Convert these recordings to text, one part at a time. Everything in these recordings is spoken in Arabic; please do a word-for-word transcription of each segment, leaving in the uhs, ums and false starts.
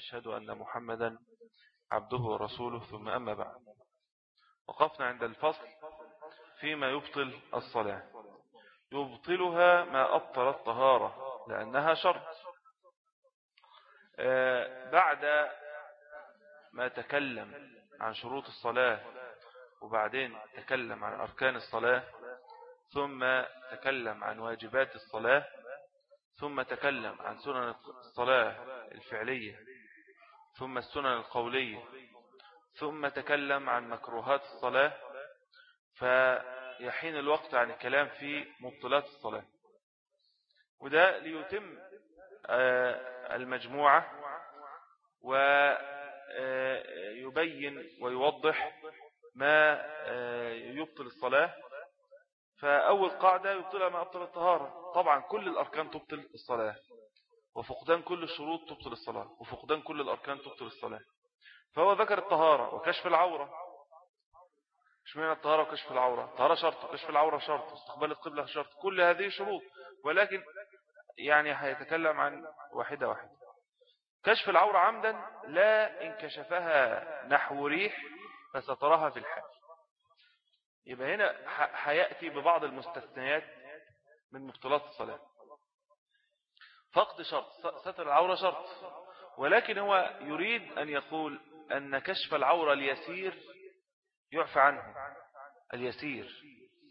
وأشهد أن محمدا عبده ورسوله، ثم أما بعد. وقفنا عند الفصل فيما يبطل الصلاة. يبطلها ما أبطل الطهارة لأنها شرط. بعد ما تكلم عن شروط الصلاة وبعدين تكلم عن أركان الصلاة، ثم تكلم عن واجبات الصلاة، ثم تكلم عن سنن الصلاة الفعلية، ثم السنن القولية، ثم تكلم عن مكروهات الصلاة، فيحين الوقت عن الكلام في مبطلات الصلاة. وده ليتم المجموعة ويبين ويوضح ما يبطل الصلاة. فأول قاعدة يبطلها ما أبطل الطهارة. طبعا كل الأركان تبطل الصلاة، وفقدان كل الشروط تبطل الصلاة، وفقدان كل الأركان تبطل الصلاة. فهو ذكر الطهارة وكشف العورة. مش معنى الطهارة وكشف العورة؟ الطهارة شرط، وكشف العورة شرط، واستقبال القبلة شرط، كل هذه شروط، ولكن يعني هيتكلم عن واحدة واحدة. كشف العورة عمدا لا إن كشفها نحو ريح فستراها في الحال. يبقى هنا هيأتي ببعض المستثنيات من مبطلات الصلاة. فقد شرط، ستر العورة شرط، ولكن هو يريد أن يقول أن كشف العورة اليسير يعفى عنه. اليسير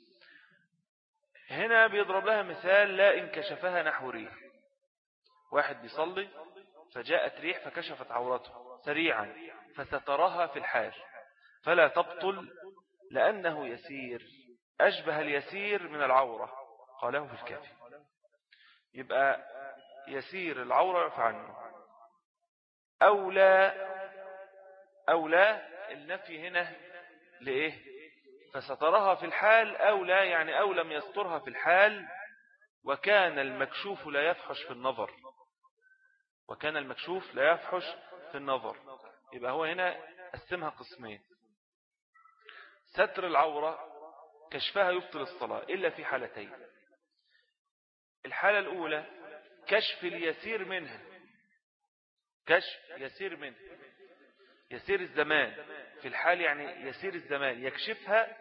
هنا بيضرب لها مثال: لا إن كشفها نحو ريح. واحد بيصلي فجاءت ريح فكشفت عورته سريعا فسترها في الحال، فلا تبطل لأنه يسير، أشبه اليسير من العورة، قاله في الكافي. يبقى يسير العورة يعفى عنه. أو لا أو لا النفي هنا لإيه؟ فسترها في الحال. أو لا يعني أو لم يسترها في الحال وكان المكشوف لا يفحش في النظر. وكان المكشوف لا يفحش في النظر. يبقى هو هنا قسمها قسمين: ستر العورة كشفها يبطل الصلاة إلا في حالتين. الحالة الأولى كشف اليسير منها، كشف يسير منها، يسير الزمان في الحال، يعني يسير الزمان يكشفها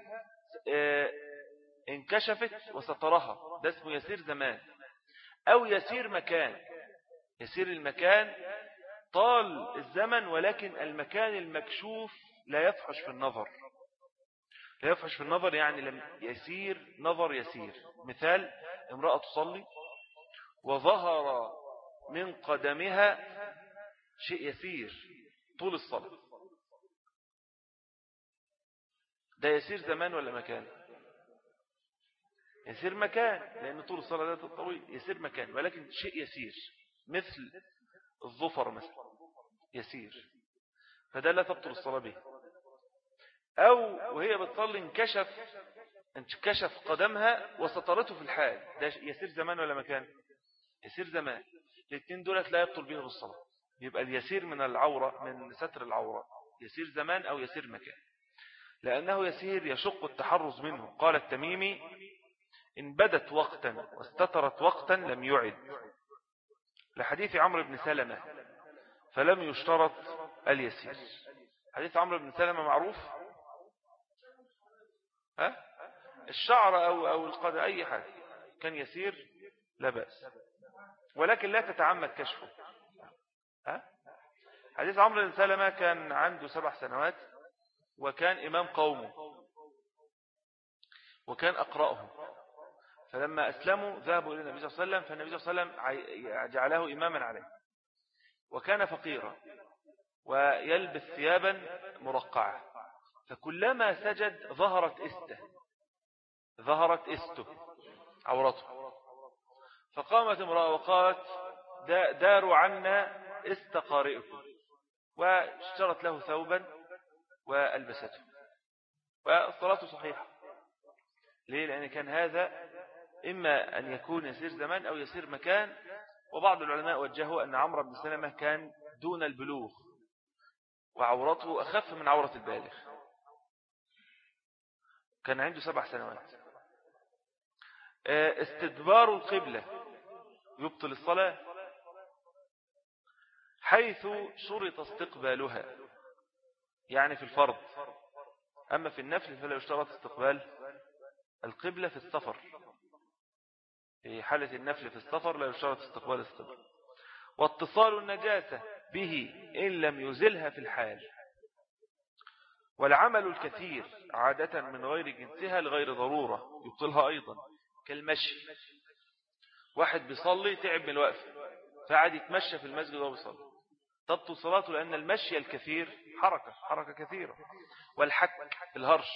انكشفت وسترها، ده اسمه يسير زمان. أو يسير مكان، يسير المكان طال الزمن ولكن المكان المكشوف لا يفحش في النظر. لا يفحش في النظر يعني لم يسير نظر يسير. مثال: امرأة تصلي وظهر من قدمها شيء يسير طول الصلاة، ده يسير زمان ولا مكان؟ يسير مكان، لأن طول الصلاة ده طويل. يسير مكان ولكن شيء يسير، مثل الظفر مثلا يسير، فده لا تبطل الصلاة به. أو وهي بتصلي انكشف انكشف قدمها وسترته في الحال، ده يسير زمان ولا مكان؟ يسير زمان. الاثنين دولت لا يبطل بهم الصلاة. يبقى اليسير من العورة، من ستر العورة، يسير زمان أو يسير مكان، لأنه يسير يشق التحرز منه. قال التميمي: إن بدت وقتا واستترت وقتا لم يعد، لحديث عمرو بن سلمة فلم يشترط اليسير. حديث عمرو بن سلمة معروف، ها؟ الشعر أو, أو القدر أي حاجة كان يسير لا بأس، ولكن لا تتعمد كشفه. ها؟ حديث عمرو بن سلمة كان عنده سبع سنوات وكان إمام قومه وكان أقرأهم، فلما أسلموا ذهبوا إلى النبي صلى الله عليه وسلم، فالنبي صلى الله عليه وسلم جعله إماما عليه. وكان فقيرا ويلبس ثيابا مرقعة، فكلما سجد ظهرت استه ظهرت استه عورته، فقامت امرأة وقالت: داروا عنا است قارئكم، واشترت له ثوبا وألبسته، والصلاة صحيحة. ليه؟ لأن كان هذا إما أن يكون يسير زمان أو يسير مكان. وبعض العلماء وجهوا أن عمرو بن سلمة كان دون البلوغ وعورته أخف من عورة البالغ، كان عنده سبع سنوات. استدبار القبلة يبطل الصلاة. حيث شرط استقبالها، يعني في الفرض. أما في النفل فلا يشترط استقبال القبلة في السفر. في حالة النفل في السفر لا يشترط استقبال القبلة. واتصال النجاسة به إن لم يزلها في الحال. والعمل الكثير عادة من غير جنسها لغير ضرورة يبطلها أيضا، كالمشي. واحد بيصلي تعب من الوقف فقعد يتمشى في المسجد وهو بيصلي، تبطل صلاته، لأن المشي الكثير حركة حركة كثيرة. والحك الهرش.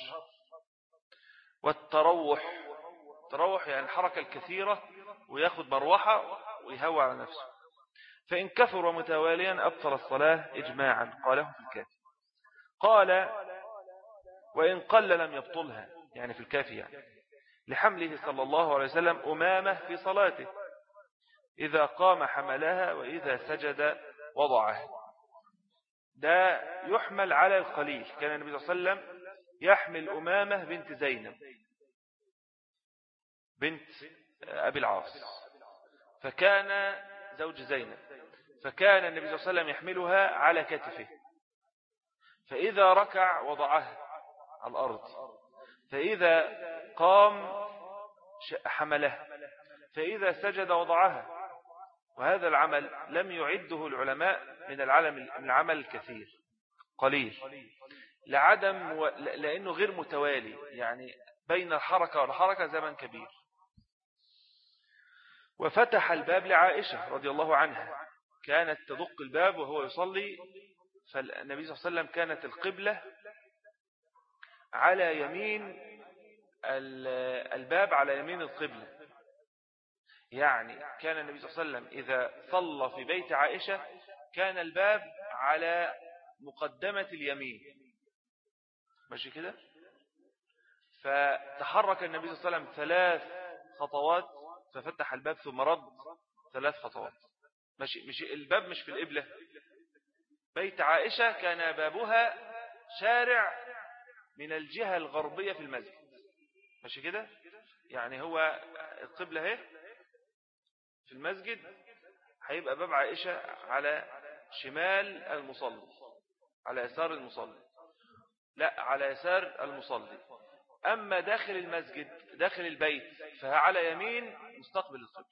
والتروح، التروح يعني الحركة الكثيرة وياخد مروحة ويهوى على نفسه. فإن كثر متواليا أبطل الصلاة إجماعا، قاله في الكافي. قال وإن قل لم يبطلها، يعني في الكافي يعني، لحمله صلى الله عليه وسلم أمامة في صلاته، إذا قام حملها وإذا سجد وضعها. ده يحمل على القليل. كان النبي صلى الله عليه وسلم يحمل أمامة بنت زينب بنت أبي العاص، فكان زوج زينب، فكان النبي صلى الله عليه وسلم يحملها على كتفه، فإذا ركع وضعها على الأرض، فإذا قام حملها، فإذا سجد وضعها. وهذا العمل لم يعده العلماء من العمل الكثير، قليل، لعدم لأنه غير متوالي، يعني بين الحركة والحركة زمن كبير. وفتح الباب لعائشة رضي الله عنها، كانت تدق الباب وهو يصلي، فالنبي صلى الله عليه وسلم كانت القبلة على يمين الباب، على يمين القبلة. يعني كان النبي صلى الله عليه وسلم إذا صلى في بيت عائشة كان الباب على مقدمة اليمين، ماشي كده. فتحرك النبي صلى الله عليه وسلم ثلاث خطوات ففتح الباب ثم رد ثلاث خطوات، ماشي. مش الباب مش في القبلة. بيت عائشة كان بابها شارع من الجهة الغربية في المسجد، ماشي كده. يعني هو القبلة اهي في المسجد، هيبقى باب عائشة على شمال المصلي، على يسار المصلي، لا على يسار المصلي. أما داخل المسجد داخل البيت فعلى يمين مستقبل القبلة.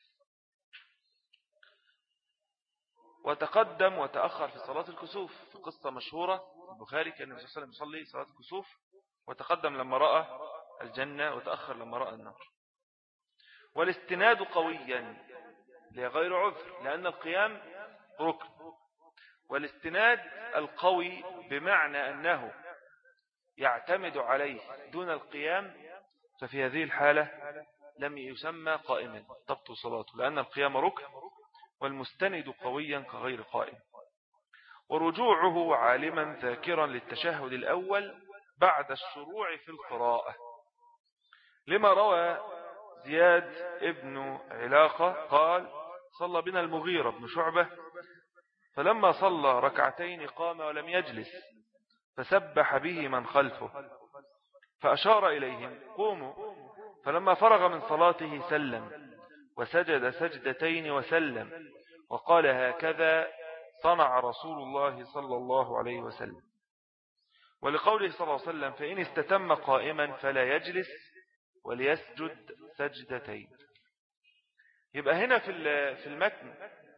وتقدم وتأخر في صلاة الكسوف، في قصة مشهورة البخاري، كان النبي صلى الله عليه وسلم يصلي صلاة الكسوف، وتقدم لما رأى الجنة وتأخر لما رأى النار. والاستناد قويا لغير عذر، لأن القيام ركن. والاستناد القوي بمعنى أنه يعتمد عليه دون القيام، ففي هذه الحالة لم يسمى قائما، تبطل صلاته، لأن القيام ركن، والمستند قويا كغير قائم. ورجوعه عالما ذاكرا للتشهد الأول بعد الشروع في القراءة، لما روى زياد ابن علاقة قال صلى بنا المغيرة بن شعبة، فلما صلى ركعتين قام ولم يجلس، فسبح به من خلفه، فأشار إليهم قوموا، فلما فرغ من صلاته سلم وسجد سجدتين وسلم، وقال هكذا صنع رسول الله صلى الله عليه وسلم. ولقوله صلى الله عليه وسلم فإن استتم قائما فلا يجلس وليسجد سجدتين. يبقى هنا في المتن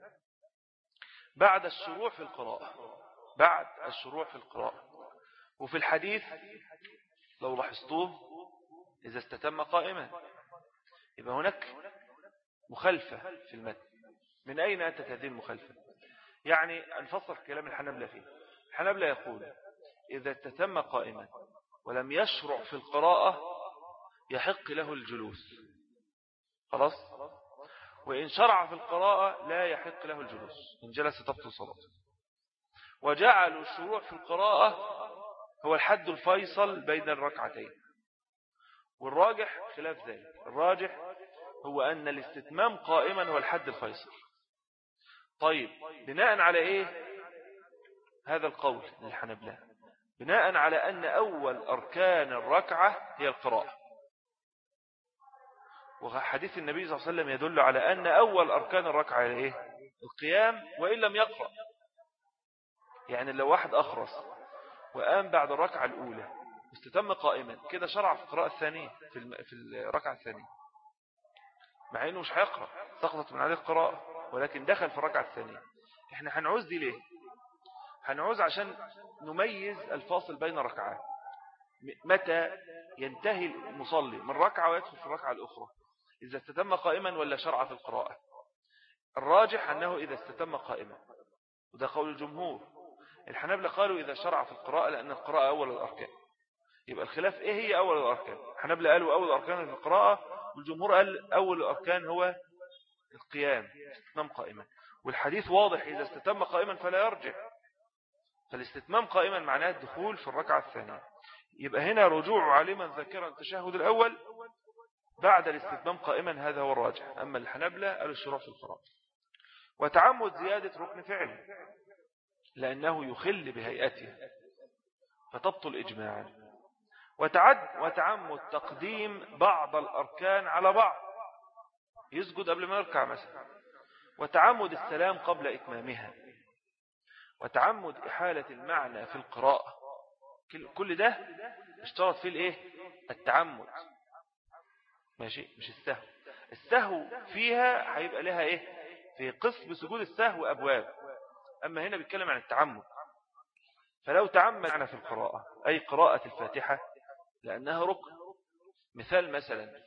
بعد الشروع في القراءة، بعد الشروع في القراءة. وفي الحديث لو لاحظتوه إذا استتم قائما، يبقى هناك مخالفة في المتن. من أين أتت هذه المخالفة؟ يعني نفسر كلام الحنبلة فيه. الحنبلة يقول إذا استتم قائما ولم يشرع في القراءة يحق له الجلوس، خلاص. وإن شرع في القراءة لا يحق له الجلوس، إن جلس تبطل صلاته. وجعلوا الشروع في القراءة هو الحد الفيصل بين الركعتين، والراجح خلاف ذلك. الراجح هو أن الاستتمام قائما هو الحد الفيصل. طيب بناء على إيه هذا القول للحنبلة؟ بناء على أن أول أركان الركعة هي القراءة، وحديث النبي صلى الله عليه وسلم يدل على أن أول أركان الركعة هي إيه؟ القيام وإن لم يقرأ. يعني لو واحد أخرس وقام بعد الركعة الأولى استتم قائما كده شرع في القراءة الثانية في في الركعة الثانية، مع إنه مش هيقرأ، سقطت من عليه القراءة، ولكن دخل في الركعة الثانية. إحنا هنعوز دي ليه؟ هنعوز عشان نميز الفاصل بين ركعات، متى ينتهي المصلي من ركعة ويدخل في الركعة الأخرى، إذا استتم قائما ولا شرع في القراءة. الراجح أنه إذا استتم قائما، وده قول الجمهور. الحنابلة قالوا إذا شرع في القراءة لأن القراءة أول الأركان. يبقى الخلاف إيه هي أول الأركان؟ الحنابلة قالوا أول الأركان في القراءة، والجمهور قال أول الأركان هو القيام، استتمام قائما. والحديث واضح إذا استتم قائما فلا يرجع، فالاستتمام قائما معناه الدخول في الركعة الثانية. يبقى هنا رجوع عالما ذاكرا التشهد الأول بعد الاستتمام قائما، هذا هو الراجح. أما الحنابلة قالوا الشروع في القراءة. وتعمد زيادة ركن فعل لأنه يخل بهيئته فتبطل إجماعا. وتعد وتعمد تقديم بعض الأركان على بعض، يسجد قبل ما يركع مثلا. وتعمد السلام قبل إتمامها. وتعمد إحالة المعنى في القراءة. كل ده اشترط فيه الايه؟ التعمد، ماشي، مش السهو. السهو فيها هيبقى لها ايه؟ في قسم سجود السهو أبواب، أما هنا بيتكلم عن التعمد. فلو تعمد معنى في القراءة أي قراءة الفاتحة لأنها ركن. مثال مثلا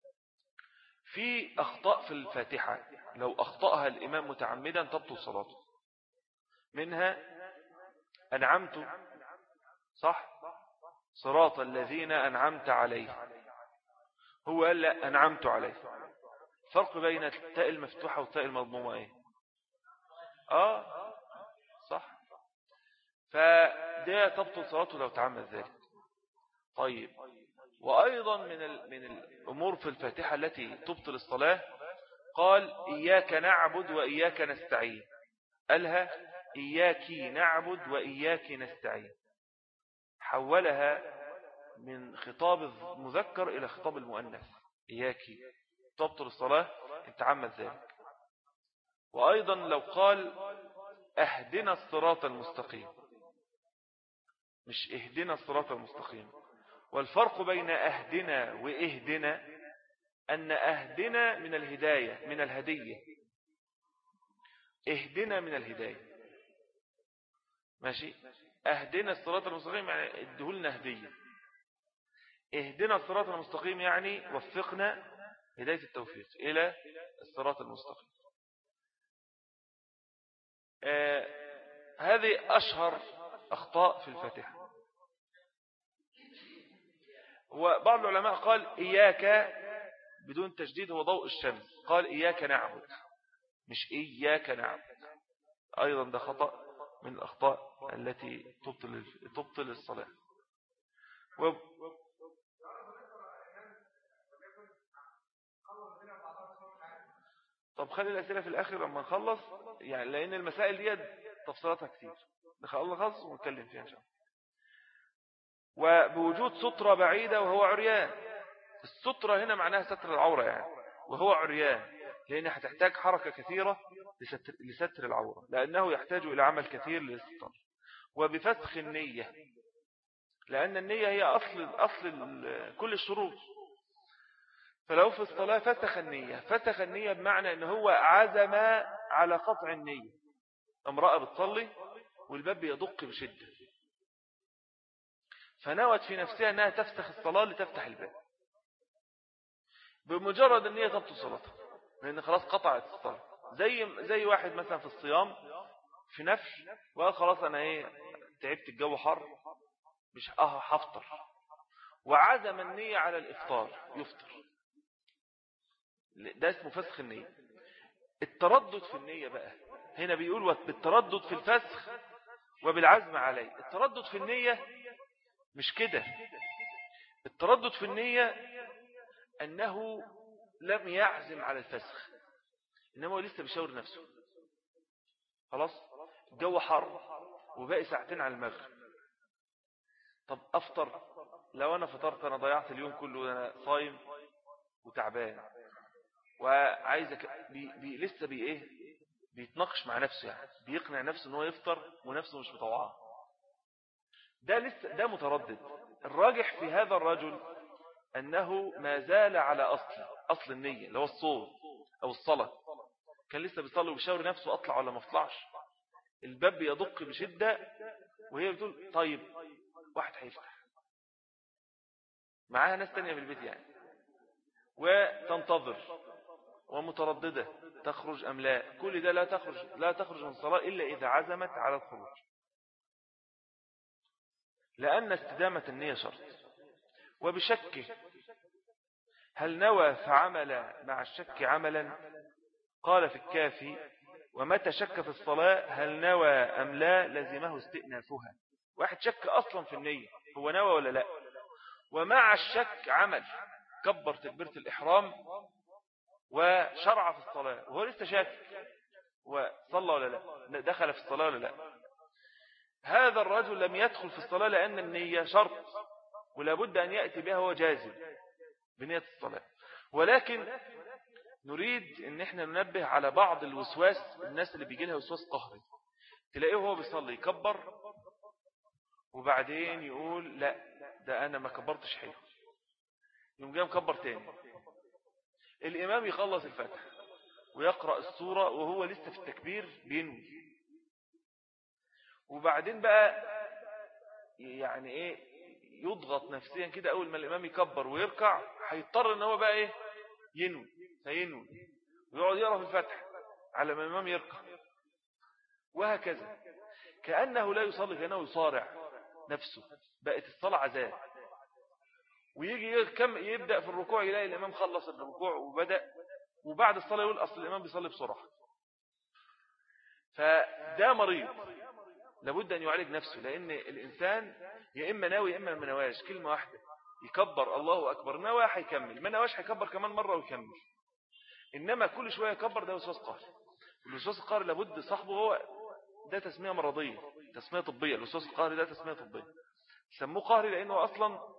في أخطاء في الفاتحة لو أخطأها الإمام متعمدا تبطل صلاته. منها أنعمت، صح، صراط الذين أنعمت عليه، هو قال لا أنعمت عليه. فرق بين التاء المفتوحة والتاء المضمومة ايه؟ آه صح، فده تبطل صلاته لو تعمد ذلك. طيب، وأيضا من من الأمور في الفاتحة التي تبطل الصلاة قال إياك نعبد وإياك نستعين، قالها إياك نعبد وإياك نستعين، حولها من خطاب المذكر إلى خطاب المؤنث. إياك تبطل الصلاة إن تعمد ذلك. وأيضا لو قال أهدنا الصراط المستقيم، مش اهدنا الصراط المستقيم. والفرق بين أهدنا وإهدنا أن أهدنا من الهداية، من الهدية، اهدنا من الهداية، ماشي. أهدنا الصراط المستقيم يعني ادهلنا هدية، اهدنا الصراط المستقيم يعني وفقنا هداية التوفيق إلى الصراط المستقيم. آه هذه أشهر أخطاء في الفاتحة. وبعض العلماء قال إياك بدون تشديد هو ضوء الشمس، قال إياك نعبد مش إياك نعبد، أيضا ده خطأ من الأخطاء التي تبطل تبطل الصلاة. و... طب خلي الأسئلة في الآخر لما نخلص، يعني لأن المسائل دي تفصيلاتها كتير، نخلص ونتكلم فيها إن شاء الله. وبوجود سترة بعيدة وهو عريان. السترة هنا معناها ستر العورة يعني، وهو عريان لأنها هتحتاج حركة كثيرة لستر, لستر العورة، لأنه يحتاج إلى عمل كثير للستر. وبفسخ النية، لأن النية هي أصل, أصل كل الشروط. فلو في الصلاة فسخ النية، فسخ النية بمعنى أنه هو عزم على قطع النية. امرأة بتصلي والباب بيدق بشدة، فنوت في نفسها أنها تفسخ الصلاة لتفتح الباب، بمجرد النية تبطل صلاتها لأن خلاص قطعت الصلاة. زي زي واحد مثلا في الصيام في نفس وقال خلاص أنا إيه تعبت، الجو حر مش أه هفطر، وعزم النية على الإفطار يفطر، ده اسمه فسخ النية. التردد في النية بقى هنا بيقول بالتردد في الفسخ وبالعزم عليه. التردد في النية مش كده، التردد في النية أنه لم يعزم على الفسخ، إنما هو لسه بيشاور نفسه. خلاص الجو حر وباقي ساعتين على المغرب، طب أفطر. لو أنا فطرت أنا ضيعت اليوم كله، أنا صايم وتعبان وعايزك بي بي لسه بي إيه بيتناقش مع نفسه، يعني بيقنع نفسه ان هو يفطر ونفسه مش مطوعاه. ده لسه ده متردد. الراجح في هذا الرجل أنه ما زال على أصل أصل النية اللي هو الصوم أو الصلاة. كان لسه بيصلي وبيشاور نفسه أطلع ولا ما أطلعش. الباب يدق بشدة وهي بتقول طيب واحد هيفتح، معاها ناس تانية في البيت يعني، وتنتظر ومترددة تخرج أم لا. كل ده لا تخرج لا تخرج من الصلاة إلا إذا عزمت على الخروج، لأن استدامة النية شرط. وبشكه هل نوى فعمل مع الشك عملا؟ قال في الكافي ومتى شك في الصلاة هل نوى أم لا لزمه استئنافها. واحد شك أصلا في النية، هو نوى ولا لا، ومع الشك عمل، كبر تكبيرة الإحرام وشرع في الصلاة وهو لسه شاك وصلى ولا لا، دخل في الصلاة ولا لا. هذا الرجل لم يدخل في الصلاة لأن النية شرط ولا بد أن يأتي بها هو جازم بنية الصلاة. ولكن نريد ان احنا ننبه على بعض الوسواس، الناس اللي بيجي لها وسواس قهري، تلاقيه وهو بيصلي يكبر وبعدين يقول لا ده انا ما كبرتش حلو، يوم جاي مكبر تاني. الامام يخلص الفاتحة ويقرأ السورة وهو لسه في التكبير بينوي، وبعدين بقى يعني ايه يضغط نفسيا كده، اول ما الامام يكبر ويركع هيضطر ان هو بقى ايه ينوي، فينوي ويقعد يقرأ في الفاتحة على ما الامام يركع، وهكذا كأنه لا يصلي، كأنه يصارع نفسه، بقت الصلاة عذاب. ويجي يبدأ في الركوع يلاقي الإمام خلص الركوع وبدأ، وبعد الصلاة يقول أصل الإمام بيصلي بسرعة. فده مريض لابد أن يعالج نفسه، لأن الإنسان يا إما ناوي يا إما ما نواش، كلمة واحدة يكبر الله أكبر، نوى هيكمل، ما نواش هيكبر كمان مرة ويكمل. إنما كل شوية يكبر ده وسواس قهري. الوسواس القهري لابد صاحبه هو ده تسمية مرضية، تسمية طبية. الوسواس القهري ده تسمية طبية، سموه قهري لأنه أصلا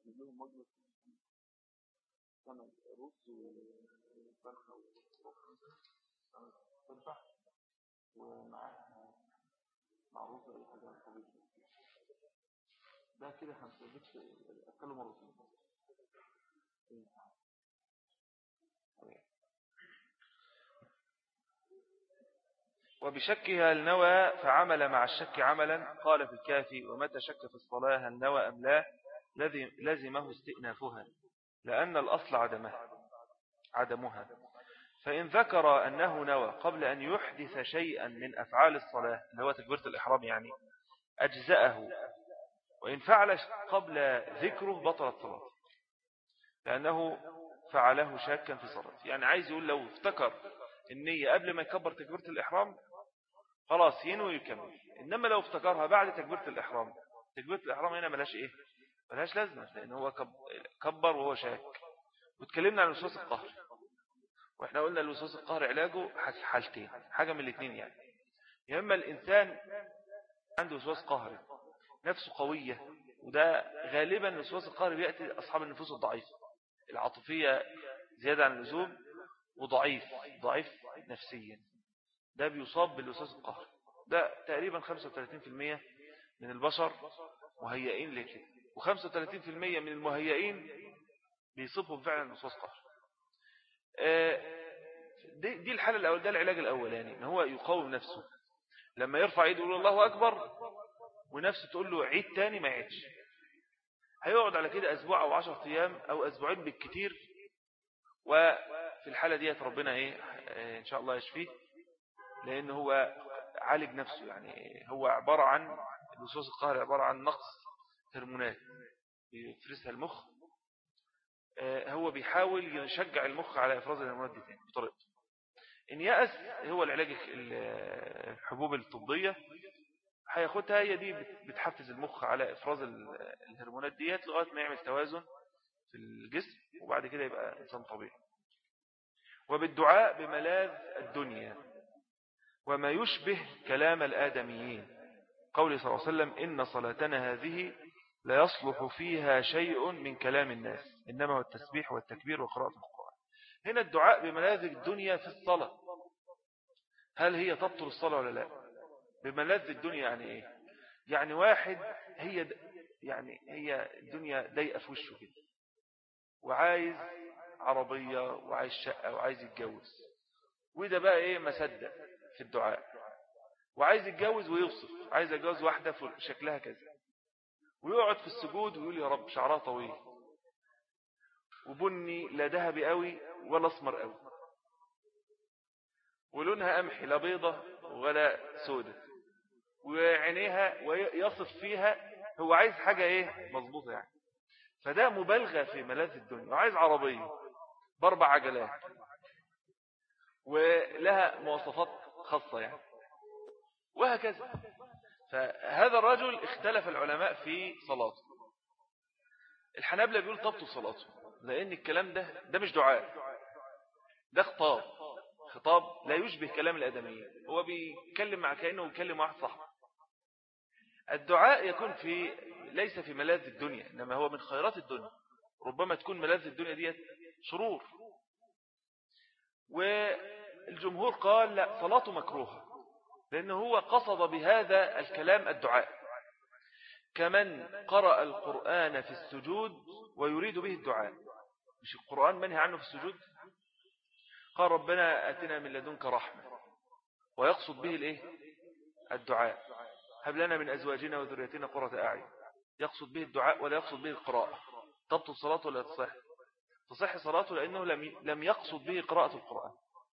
لهم مجلس سنة رز وفرخة وفرخة ومعاها مع رز أي حاجة طبيعية ده كده خمسة بس أكلوا مرتين. وبشكها النوى فعمل مع الشك عملا. قال في الكافي ومتى شك في الصلاة النوى أم لا لزمه استئنافها لأن الأصل عدمها عدمها فإن ذكر أنه نوى قبل أن يحدث شيئا من أفعال الصلاة اللي هو تكبيرة الإحرام يعني أجزأه وإن فعل قبل ذكره بطلت صلاته لأنه فعله شاكا في صلاته. يعني عايز يقول لو افتكر النية قبل ما يكبر تكبيرة الإحرام خلاص ينوي يكمل. إنما لو افتكرها بعد تكبيرة الإحرام تكبيرة الإحرام هنا ملاش إيه ملاش لازمة لأن هو كبر وهو شاك. واتكلمنا عن الوسواس القهري وإحنا قلنا الوسواس القهري علاجه حالتين حاجة من الاثنين يعني يا إما الإنسان عنده وسواس قهري نفسه قوية وده غالبا الوسواس القهري بيأتي أصحاب النفوس الضعيفة العاطفية زيادة عن اللزوم وضعيف ضعيف نفسيا ده بيصاب بالوسواس القهري. ده تقريبا خمسة وثلاثين بالمئة من البشر مهيئين لكده وخمسة وثلاثين بالمئة من المهيئين بيصيبهم فعلا الوسواس القهري. دي, دي الحالة الأول ده العلاج الأول يعني ان هو يقاوم نفسه لما يرفع يده يقول الله أكبر ونفسه تقول له عيد تاني ما يعيدش هيقعد على كده أسبوع أو عشرة أيام أو أسبوعين بالكتير وفي الحالة دي ربنا إيه إن شاء الله يشفيه لأن هو عالج نفسه يعني هو عبارة عن الوسواس القهري عبارة عن نقص هرمونات بيفرزها المخ هو بيحاول يشجع المخ على إفراز الهرمونات دي تاني بطريقته. إن يأس هو العلاج الحبوب الطبية هياخدها هي دي بتحفز المخ على إفراز الهرمونات ديت لغاية ما يعمل توازن في الجسم وبعد كده يبقى إنسان طبيعي. وبالدعاء بملاذ الدنيا وما يشبه كلام الآدميين قوله صلى الله عليه وسلم إن صلاتنا هذه لا يصلح فيها شيء من كلام الناس إنما هو التسبيح والتكبير وقراءة القرآن. هنا الدعاء بملاذ الدنيا في الصلاة هل هي تبطل الصلاة ولا لا؟ بملاذ الدنيا يعني إيه؟ يعني واحد هي يعني هي الدنيا ضيقة في وشه كده وعايز عربية وعايز شقة وعايز يتجوز وده بقى إيه مصدق في الدعاء وعايز يتجوز ويوصف عايز يتجوز واحدة شكلها كذا ويقعد في السجود ويقول يا رب شعرها طويل وبني لا ذهبي قوي ولا اسمر قوي ولونها قمحي لا بيضة ولا سودة وعينيها ويصف فيها هو عايز حاجة ايه مظبوطة يعني. فده مبالغة في ملاذ الدنيا وعايز عربية باربع عجلات ولها مواصفات خاصة يعني وهكذا. فهذا الرجل اختلف العلماء في صلاته. الحنابلة بيقول تبطل صلاته لأن الكلام ده ده مش دعاء ده خطاب خطاب لا يشبه كلام الآدميين هو بيتكلم مع كأنه بيتكلم واحد صاحبه. الدعاء يكون في ليس في ملاذ الدنيا إنما هو من خيرات الدنيا ربما تكون ملاذ الدنيا دي شرور. والجمهور قال لا صلاته مكروهة لأنه هو قصد بهذا الكلام الدعاء كمن قرأ القرآن في السجود ويريد به الدعاء. مش القرآن منهي عنه في السجود قال ربنا أتنا من لدنك رحمة ويقصد به الايه الدعاء هب لنا من أزواجنا وذريتنا قرة أعين يقصد به الدعاء ولا يقصد به القراءة. تبطل صلاته ولا تصح تصح صلاته لأنه لم يقصد به قراءة القرآن.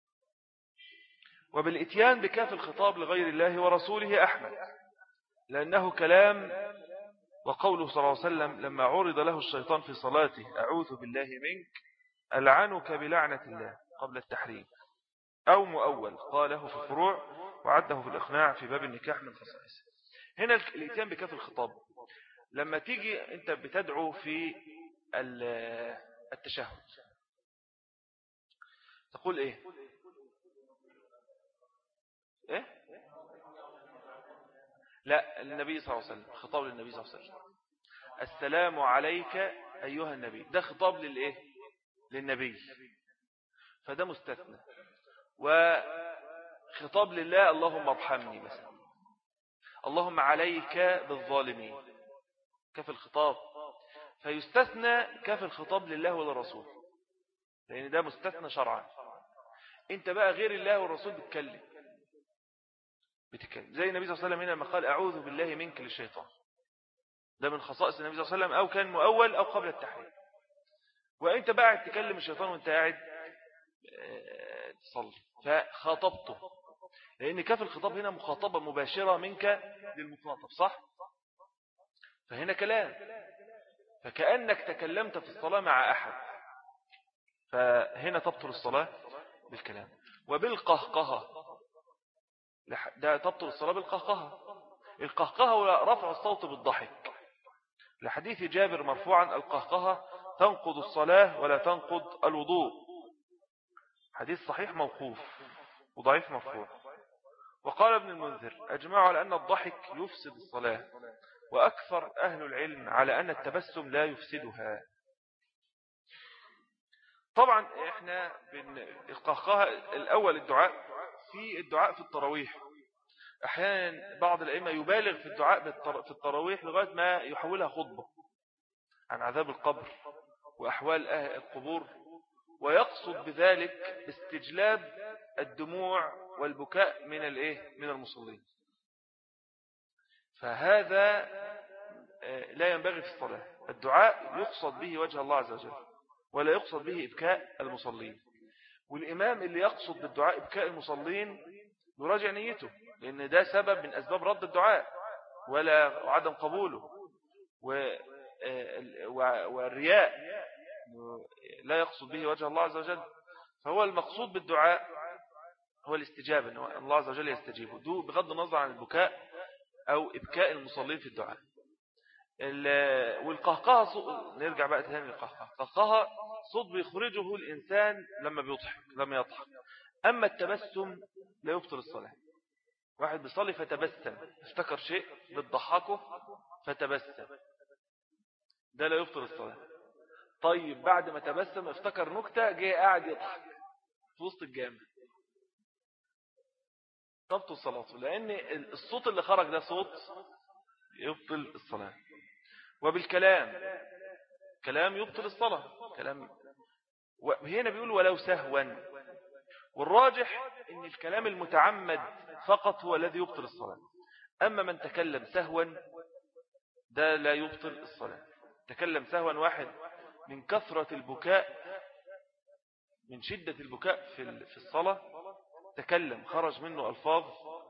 وبالإتيان بكاف الخطاب لغير الله ورسوله أحمد لأنه كلام. وقوله صلى الله عليه وسلم لما عرض له الشيطان في صلاته أعوذ بالله منك ألعنك بلعنة الله قبل التحريم أو مؤول قاله في الفروع وعده في الإقناع في باب النكاح من خصائصه. هنا الإتيان بكاف الخطاب لما تيجي أنت بتدعو في التشهد تقول إيه إيه لا النبي صلى الله عليه وسلم خطاب للنبي صلى الله عليه وسلم السلام عليك أيها النبي، ده خطاب للإيه؟ للنبي، فده مستثنى. وخطاب لله اللهم ارحمني مثلا، اللهم عليك بالظالمين، كيف الخطاب، فيستثنى كيف الخطاب لله وللرسول، لأن ده مستثنى شرعا. انت بقى غير الله والرسول بتكلم بتكلم زي النبي صلى الله عليه وسلم هنا لما قال أعوذ بالله منك للشيطان، ده من خصائص النبي صلى الله عليه وسلم، أو كان مؤول أو قبل التحريم. وانت بقى قاعد تكلم الشيطان وانت قاعد تصلي فخاطبته، لأن كيف الخطاب هنا مخاطبة مباشرة منك للمخاطب، صح؟ فهنا كلام، فكأنك تكلمت في الصلاة مع أحد، فهنا تبطل الصلاة بالكلام. وبالقهقهة، ده تبطل الصلاة بالقهقهة. القهقهة هو رفع الصوت بالضحك، لحديث جابر مرفوعا القهقهة تنقض الصلاة ولا تنقض الوضوء، حديث صحيح موقوف وضعيف مرفوع. وقال ابن المنذر أجمعوا على أن الضحك يفسد الصلاة، وأكثر أهل العلم على أن التبسم لا يفسدها. طبعا احنا القهقهة الأول الدعاء في الدعاء في التراويح، أحيانا بعض الأئمة يبالغ في الدعاء في التراويح لغاية ما يحولها خطبة عن عذاب القبر وأحوال أهل القبور، ويقصد بذلك استجلاب الدموع والبكاء من الايه من المصلين، فهذا لا ينبغي في الصلاة. الدعاء يقصد به وجه الله عز وجل، ولا يقصد به إبكاء المصلين. والإمام اللي يقصد بالدعاء إبكاء المصلين يراجع نيته، لأن ده سبب من أسباب رد الدعاء ولا عدم قبوله. والرياء لا يقصد به وجه الله عز وجل، فهو المقصود بالدعاء هو الاستجابة، أن الله عز وجل يستجيبه، دو بغض النظر عن البكاء أو إبكاء المصلين في الدعاء. والقهقهة نرجع بقى تاني للقهقهة، القهقهة صوت بيخرجه الإنسان لما بيضحك لما يضحك. أما التبسم لا يبطل الصلاة، واحد بيصلي فتبسم افتكر شيء بتضحكه فتبسم، ده لا يبطل الصلاة. طيب بعد ما تبسم افتكر نكتة جاء قاعد يضحك في وسط الجامع، تبطل صلاته، لأن الصوت اللي خرج ده صوت يبطل الصلاة. وبالكلام، كلام يبطل الصلاة كلام، وهنا بيقول ولو سهوا، والراجح ان الكلام المتعمد فقط هو الذي يبطل الصلاة. أما من تكلم سهوا ده لا يبطل الصلاة. تكلم سهوا واحد من كثرة البكاء، من شدة البكاء في الصلاة، تكلم خرج منه ألفاظ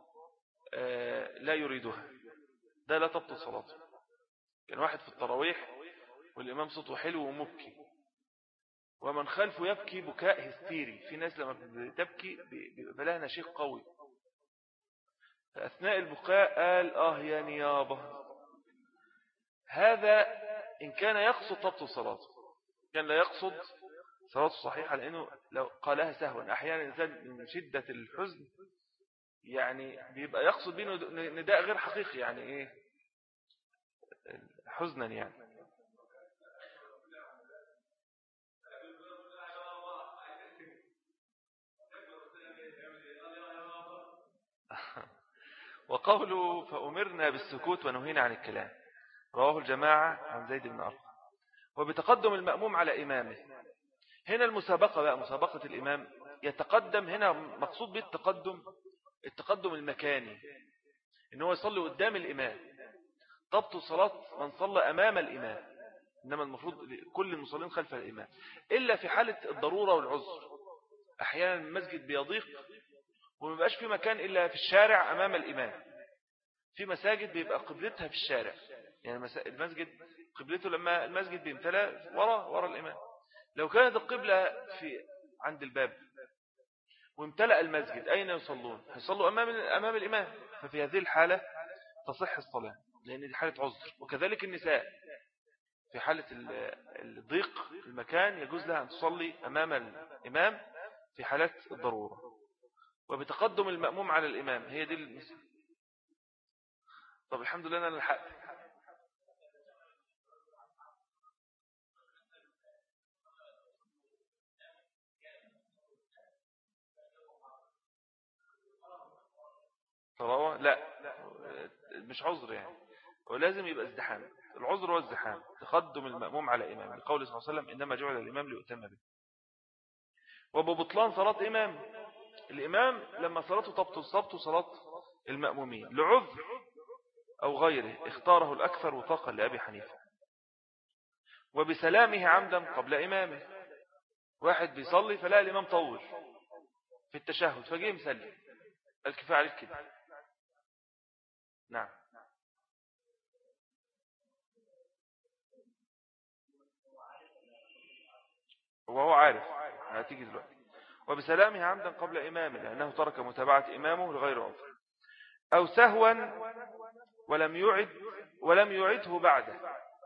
لا يريدها، ده لا تبطل صلاته. كان واحد في التراويح والإمام صوته حلو ومبكي، ومن خلفه يبكي بكاء هستيري، في ناس لما بتبكي بيبقى لها نشيق قوي، فأثناء البكاء قال آه يا نيابة. هذا إن كان يقصد تبطل صلاته، كان لا يقصد صلاته صحيحة، لأنه لو قالها سهوا. أحيانا الإنسان من شدة الحزن يعني بيبقى يقصد بينه نداء غير حقيقي، يعني إيه حزنا يعني. وقوله فأمرنا بالسكوت ونهينا عن الكلام، رواه الجماعة عن زيد بن أرقم. وبتقدم المأموم على إمامه، هنا المسابقة بقى مسابقة الإمام، يتقدم هنا مقصود بالتقدم التقدم المكاني، إن هو يصلي قدام الإمام، تبطل صلاة من صلى أمام الإمام، إنما المفروض كل المصلين خلف الإمام، إلا في حالة الضرورة والعذر. أحيانا المسجد بيضيق ومبقاش في مكان إلا في الشارع أمام الإمام، في مساجد بيبقى قبلتها في الشارع، يعني المسجد قبلته لما المسجد بيمتلأ ورا ورا الإمام. لو كانت القبلة في عند الباب وامتلأ المسجد أين يصلون؟ يصلوا أمام أمام الإمام، ففي هذه الحالة تصح الصلاة، لأن دي حالة عذر. وكذلك النساء في حالة الضيق المكان يجوز لها أن تصلي أمام الإمام في حالة الضرورة. وبتقدم المأموم على الإمام، هي دي المسألة. طب الحمد لله أنا لحقت. طبعا لا مش عذر يعني، ولازم يبقى ازدحام. العذر هو الزحام، تقدم المأموم على إمام، لقول صلى الله عليه وسلم إنما جعل الإمام ليؤتم به. وببطلان صلاة إمام، الإمام لما صلاته تبطل تبطل صلاة المأمومين لعذر أو غيره اختاره الأكثر وفاقا لأبي حنيفة. وبسلامه عمدا قبل إمامه، واحد بيصلي فلا الإمام طول في التشهد فجيه مسلم، الكفاية عليك كده. نعم. وهو عارف هتيجي دلوقتي. وبسلامه عمدا قبل إمامه لأنه ترك متابعة إمامه لغير عذر، أو سهوا ولم يعد ولم يعده بعده.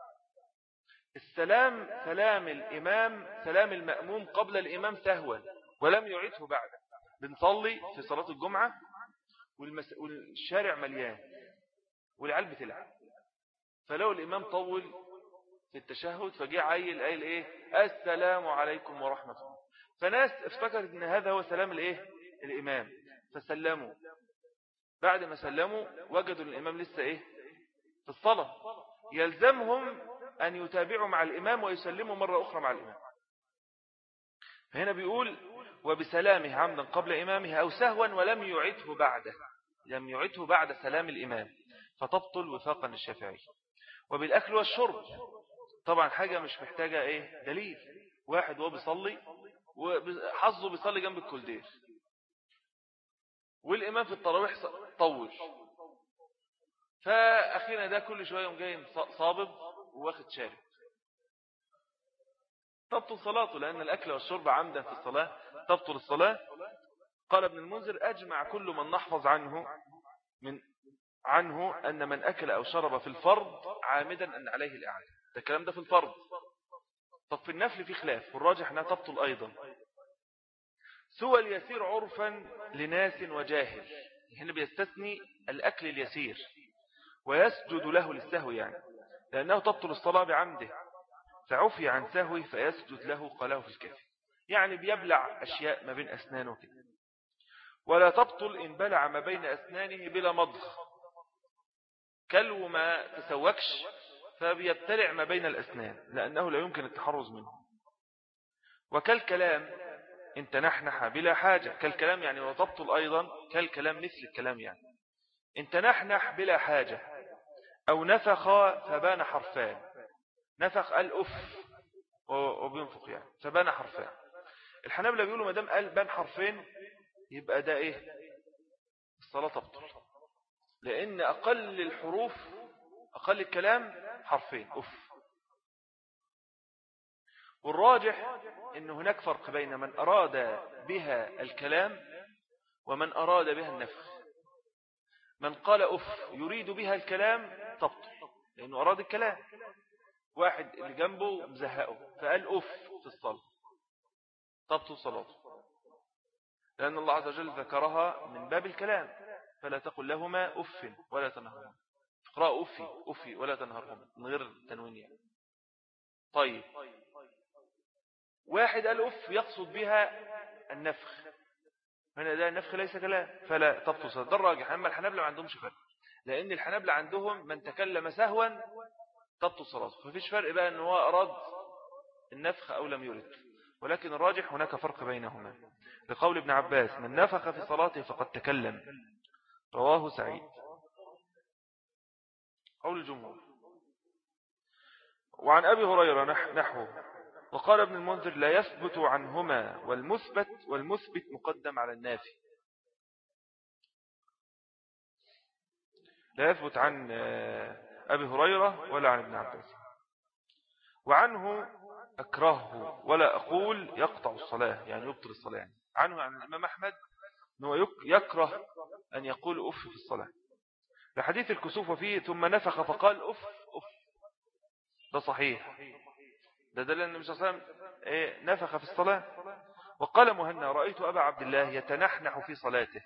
السلام سلام الإمام سلام المأموم قبل الإمام سهوا ولم يعده بعده. بنصلي في صلاة الجمعة والمس... والشارع مليان والعيال بتلعب، فلو الإمام طول في التشهد فجاء عيل قايل إيه السلام عليكم ورحمة الله، فناس افتكرت ان هذا هو سلام الايه الامام فسلموا. بعد ما سلموا وجدوا الامام لسه ايه في الصلاة، يلزمهم ان يتابعوا مع الامام ويسلموا مرة اخرى مع الامام. فهنا بيقول وبسلامه عمدا قبل امامه او سهوا ولم يعده بعده، لم يعده بعد سلام الامام فتبطل وفاقا للشافعي. وبالاكل والشرب طبعا حاجة مش محتاجة ايه دليل، واحد وهو بيصلي وحظه بيصلي جنب الكولدير والإمام في التراويح طول، فأخيرا ده كل شوية يوم جاي صابب وواخد شارب، تبطل صلاته لأن الأكل والشرب عمدا في الصلاة تبطل الصلاة. قال ابن المنذر أجمع كل من نحفظ عنه من عنه أن من أكل أو شرب في الفرض عامدا أن عليه الإعادة. ده الكلام ده في الفرض. طب في النفل في خلاف، والراجح أنها تبطل أيضا، سوى اليسير عرفا لناس وجاهل. هنا بيستثني الأكل اليسير ويسجد له للسهو يعني، لأنه تبطل الصلاة بعمده فعفي عن سهوه فيسجد له قاله في الكافي، يعني بيبلع أشياء ما بين أسنانه كده. ولا تبطل إن بلع ما بين أسنانه بلا مضغ، كلو ما تسوكش فبيبتلع ما بين الأسنان لأنه لا يمكن التحرز منه. وكالكلام إن تنحنح بلا حاجة، كالكلام يعني وتبطل أيضا كالكلام مثل الكلام يعني. إن تنحنح بلا حاجة أو نفخ فبان حرفان، نفخ قال أف وبينفق يعني فبان حرفان. الحنابلة بيقولوا مدام قال بان حرفين يبقى ده إيه الصلاة تبطل، لأن أقل الحروف أقل الكلام حرفين أف. والراجح أن هناك فرق بين من أراد بها الكلام ومن أراد بها النفخ. من قال أف يريد بها الكلام تبطل لأنه أراد الكلام، واحد اللي جنبه مزهقه فقال أف في الصلاة تبطل صلاته، لأن الله عز وجل ذكرها من باب الكلام فلا تقل لهما أف ولا تنهرهما، اقرأ أفي أفي ولا تنهرهما من غير تنوين يعني. طيب واحد قال أف يقصد بها النفخ، هنا ده النفخ ليس كلام فلا تبطل صلاة. ده الراجح. أما الحنابلة ما عندهمش فرق، لأن الحنابلة عندهم من تكلم سهوا تبطل صلاته، ففيش فرق بقى أنه هو أراد النفخ أو لم يرد، ولكن الراجح هناك فرق بينهما لقول ابن عباس من نفخ في صلاته فقد تكلم، رواه سعيد. قول الجمهور. وعن أبي هريرة نحوه. وقال ابن المنذر لا يثبت عنهما والمثبت والمثبت مقدم على النافي. لا يثبت عن أبي هريرة ولا عن ابن عباس. وعنه أكرهه ولا أقول يقطع الصلاة يعني يبطل الصلاة يعني. عنه عن الإمام أحمد أنه يكره أن يقول أف في الصلاة لحديث الكسوف فيه ثم نفخ فقال أف أف، ده صحيح، ده دل أن النبي صلى الله عليه وسلم نفخ في الصلاة. وقال مهنا رأيت أبا عبد الله يتنحنح في صلاته.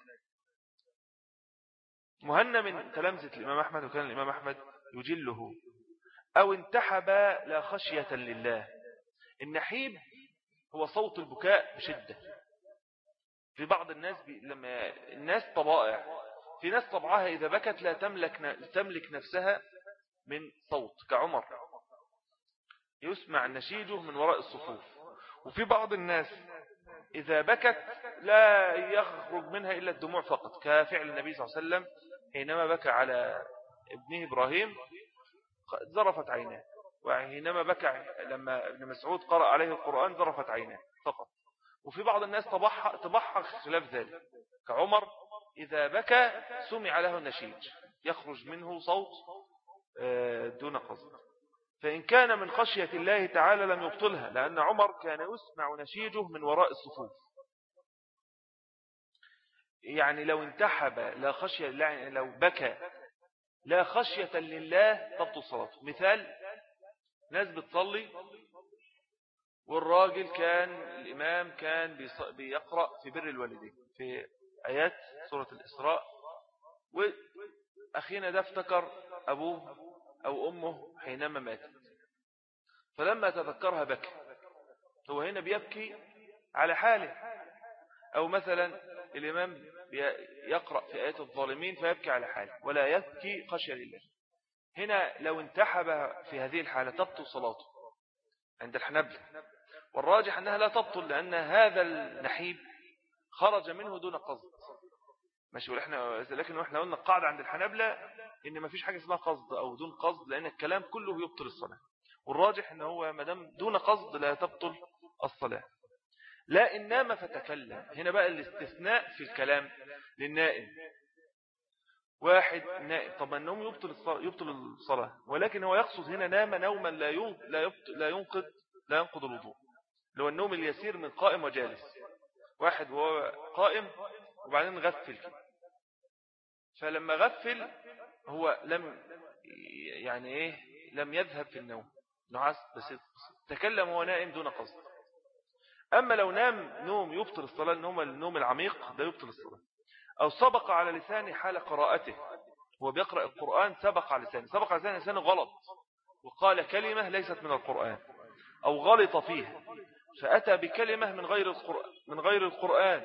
مهنا من تلامذة الإمام أحمد، وكان الإمام أحمد يجله. أو انتحب لا خشية لله. النحيب هو صوت البكاء بشدة. في بعض الناس بي... لما الناس طبائع في ناس طبعها إذا بكت لا تملك, تملك نفسها من صوت كعمر يسمع نشيجه من وراء الصفوف. وفي بعض الناس إذا بكت لا يخرج منها إلا الدموع فقط، كفعل النبي صلى الله عليه وسلم حينما بكى على ابنه إبراهيم ذرفت عيناه، وحينما بكى لما ابن مسعود قرأ عليه القرآن ذرفت عيناه فقط. وفي بعض الناس تبحق خلاف ذلك كعمر إذا بكى سمع له النشيج يخرج منه صوت دون قصد، فإن كان من خشية الله تعالى لم يبطلها، لأن عمر كان يسمع نشيجه من وراء الصفوف. يعني لو انتحب لا خشية، لو بكى لا خشية لله تبطل صلاته. مثال، ناس بتصلي والراجل كان الإمام كان بيقرأ في بر الوالدين في آيات سورة الإسراء، وأخينا ده افتكر أبوه أو أمه حينما ماتت، فلما تذكرها بكى. هو هنا بيبكي على حاله. أو مثلا الإمام يقرأ في آيات الظالمين فيبكي على حاله ولا يبكي خشية لله. هنا لو انتحب في هذه الحالة تبطل صلاته عند الحنبلة، والراجح أنها لا تبطل، لأن هذا النحيب خرج منه دون قصد. ماشي، ولحنا لكن احنا قلنا القاعدة عند الحنبلة إن ما فيش حاجة اسمها قصد أو دون قصد، لأن الكلام كله يبطل الصلاة، والراجح أنه هو مدام دون قصد لا تبطل الصلاة. لا إن نام فتكلم، هنا بقى الاستثناء في الكلام للنائم. واحد نائم، طب النوم يبطل الصلاة, يبطل الصلاة ولكن هو يقصد هنا نام نوما لا لا ينقض لا ينقض الوضوء، اللي هو النوم اليسير من قائم وجالس. واحد وهو قائم وبعدين غفل كده، فلما غفل هو لم يعني ايه لم يذهب في النوم نعاس بس تكلم هو نائم دون قصد. أما لو نام نوم يبطل الصلاة، النوم النوم العميق ده يبطل الصلاة. أو سبق على لسانه حال قراءته، هو بيقرأ القرآن سبق على لسانه، سبق على لسانه لسانه غلط وقال كلمة ليست من القرآن، أو غلط فيها فأتى بكلمة من غير القرآن من غير القرآن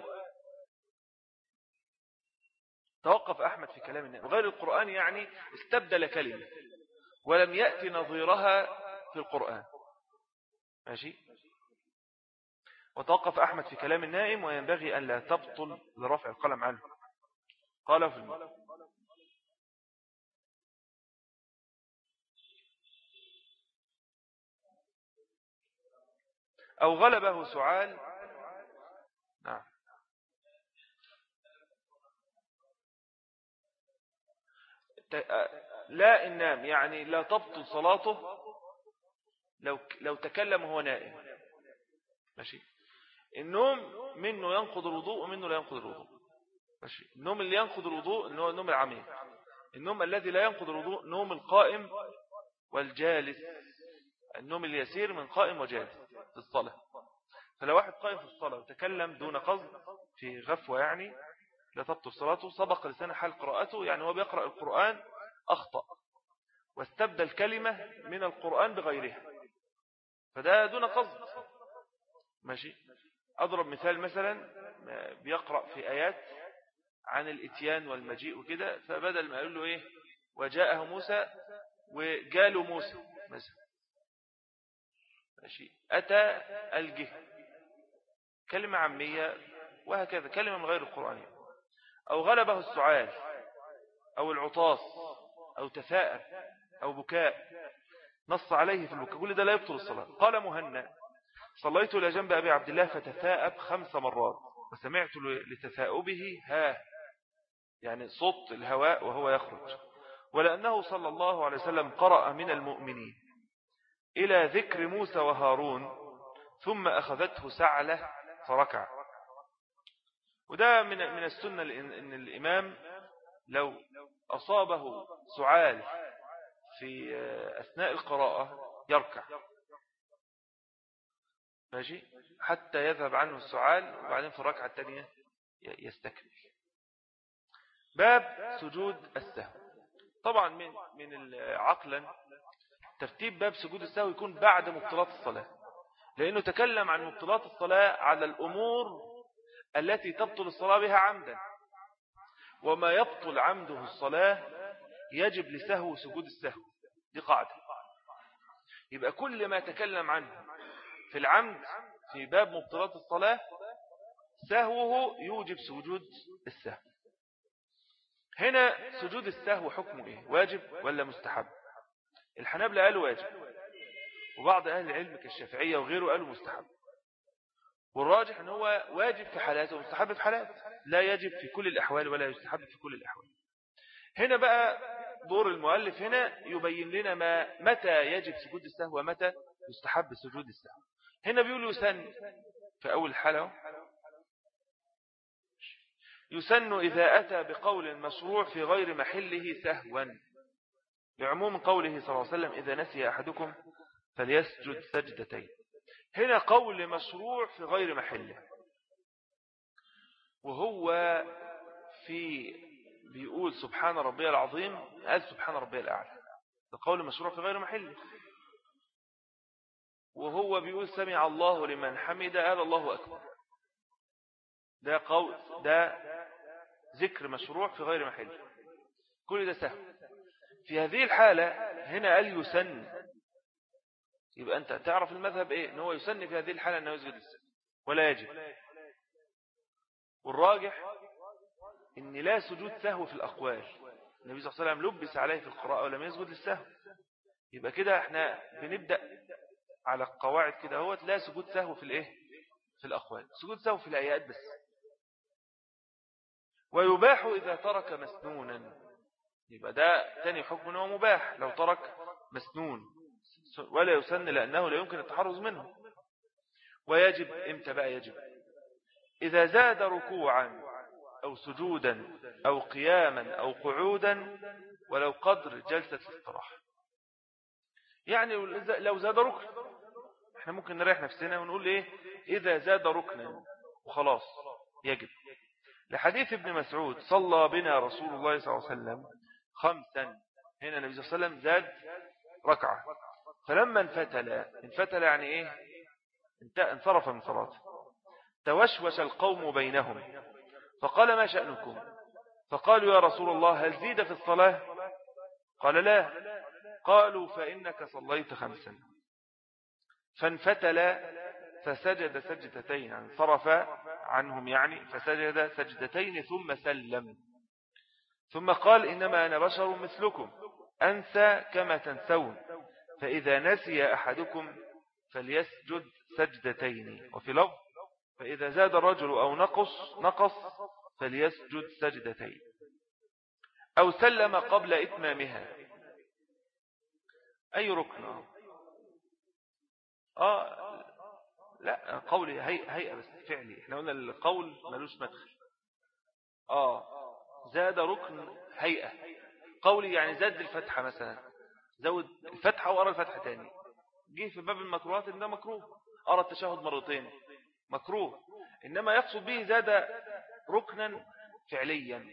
توقف أحمد في كلام النبي. غير القرآن يعني استبدل كلمة ولم يأتي نظيرها في القرآن. ماشي. وتوقف أحمد في كلام النائم، وينبغي أن لا تبطل لرفع القلم عنه. قال في الماء أو غلبه سعال. نعم. لا إنام يعني لا تبطل صلاته لو لو تكلم وهو نائم. ماشي. النوم منه ينقض الوضوء ومنه لا ينقض الوضوء. ماشي. النوم اللي ينقض الوضوء اللي هو النوم العميق. النوم الذي لا ينقض الوضوء نوم القائم والجالس، النوم اليسير من قائم وجالس في الصلاة. فلو واحد قائم في الصلاة وتكلم دون قصد في غفوة يعني لا تبطل صلاته. سبق لسان حال قراءته، يعني هو بيقرأ القرآن أخطأ واستبدل كلمة من القرآن بغيرها، فده دون قصد. ماشي. أضرب مثال، مثلا بيقرأ في آيات عن الاتيان والمجيء وكده، فبدل ما يقول له إيه وجاءه موسى وجالوا موسى مثلا، ماشي، أتى الجه، كلمة عامية، وهكذا كلمة من غير القرآن. أو غلبه السعال أو العطاس أو تثاءب أو بكاء، نص عليه في البكاء، كل ده لا يبطل الصلاة. قال مهنا صليت إلى جنب أبي عبد الله فتثاءب خمس مرات وسمعت لتثاؤبه ها، يعني صوت الهواء وهو يخرج، ولأنه صلى الله عليه وسلم قرأ من المؤمنين إلى ذكر موسى وهارون ثم أخذته سعلة فركع. وده من من السنة إن الإمام لو أصابه سعال في أثناء القراءة يركع، ماشي، حتى يذهب عنه السعال، وبعدين في الركعة الثانية يستكمل. باب سجود السهو. طبعا من من عقلا ترتيب باب سجود السهو يكون بعد مبطلات الصلاة، لأنه تكلم عن مبطلات الصلاة على الأمور التي تبطل الصلاة بها عمدا، وما يبطل عمده الصلاة يجب لسهو سجود السهو. دي قاعدة. يبقى كل ما تكلم عنه في العمد في باب مبطلات الصلاة سهوه يوجب سجود السهو. هنا سجود السهو حكمه ايه؟ واجب ولا مستحب؟ الحنابلة قالوا واجب، وبعض أهل العلم كالشافعية وغيره قالوا مستحب، والراجح أنه هو واجب في حالات ومستحب في حالات، لا يجب في كل الأحوال ولا يستحب في كل الأحوال. هنا بقى دور المؤلف هنا يبين لنا ما متى يجب سجود السهو ومتى يستحب سجود السهو. هنا بيقول يسن في أول حالة، يسن إذا أتى بقول مشروع في غير محله سهوا، لعموم قوله صلى الله عليه وسلم إذا نسي أحدكم فليسجد سجدتين. هنا قول مشروع في غير محله، وهو في بيقول سبحان ربي العظيم قال سبحان ربي الأعلى، ده قول مشروع في غير محله. وهو بيقول سمع الله لمن حمد قال الله أكبر، ده قول ده ذكر مشروع في غير محله، كل ده سهو. في هذه الحالة هنا قال يسن، يبقى أنت تعرف المذهب إيه؟ أنه يسن في هذه الحالة أنه يسجد السهو ولا يجب. والراجح أن لا سجود سهو في الأقوال، النبي صلى الله عليه وسلم لبس عليه في القراءة ولم يسجد للسهو. يبقى كده احنا بنبدأ على القواعد كده، هو لا سجود سهو في الإيه؟ في الأقوال، سجود سهو في الآيات بس. ويباح إذا ترك مسنونا، يبقى ده تاني حكم أنه مباح لو ترك مسنون، ولا يسن لأنه لا يمكن التحرز منه. ويجب إمتى بقى يجب؟ إذا زاد ركوعا أو سجودا أو قياما أو قعودا ولو قدر جلسة الاستراحة. يعني لو زاد ركن، احنا ممكن نريح نفسنا ونقول ايه إذا زاد ركنا وخلاص يجب، لحديث ابن مسعود صلى بنا رسول الله صلى الله عليه وسلم خمسا. هنا النبي صلى الله عليه وسلم زاد ركعة، فلما انفتل، انفتل يعني ايه؟ انصرف من صلاته، توشوش القوم بينهم فقال ما شأنكم؟ فقالوا يا رسول الله هل زيد في الصلاة؟ قال لا. قالوا فإنك صليت خمسا. فانفتل فسجد سجدتين، انصرف عنهم يعني، فسجد سجدتين ثم سلم، ثم قال إنما أنا بشر مثلكم أنسى كما تنسون، فإذا نسي أحدكم فليسجد سجدتين. وفي لفظ فإذا زاد الرجل أو نقص نقص فليسجد سجدتين أو سلم قبل إتمامها. أي ركن؟ آه لا، قولي هيئة بس فعلي، احنا قلنا القول ملوش مدخل. آه زاد ركن هيئة، قولي يعني زاد الفتحة مثلا، زود الفتحة وأرى الفتحة تاني. جه في باب المكروهات إن ده مكروه، أرى التشهد مرتين مكروه، إنما يقصد به زاد ركنا فعليا.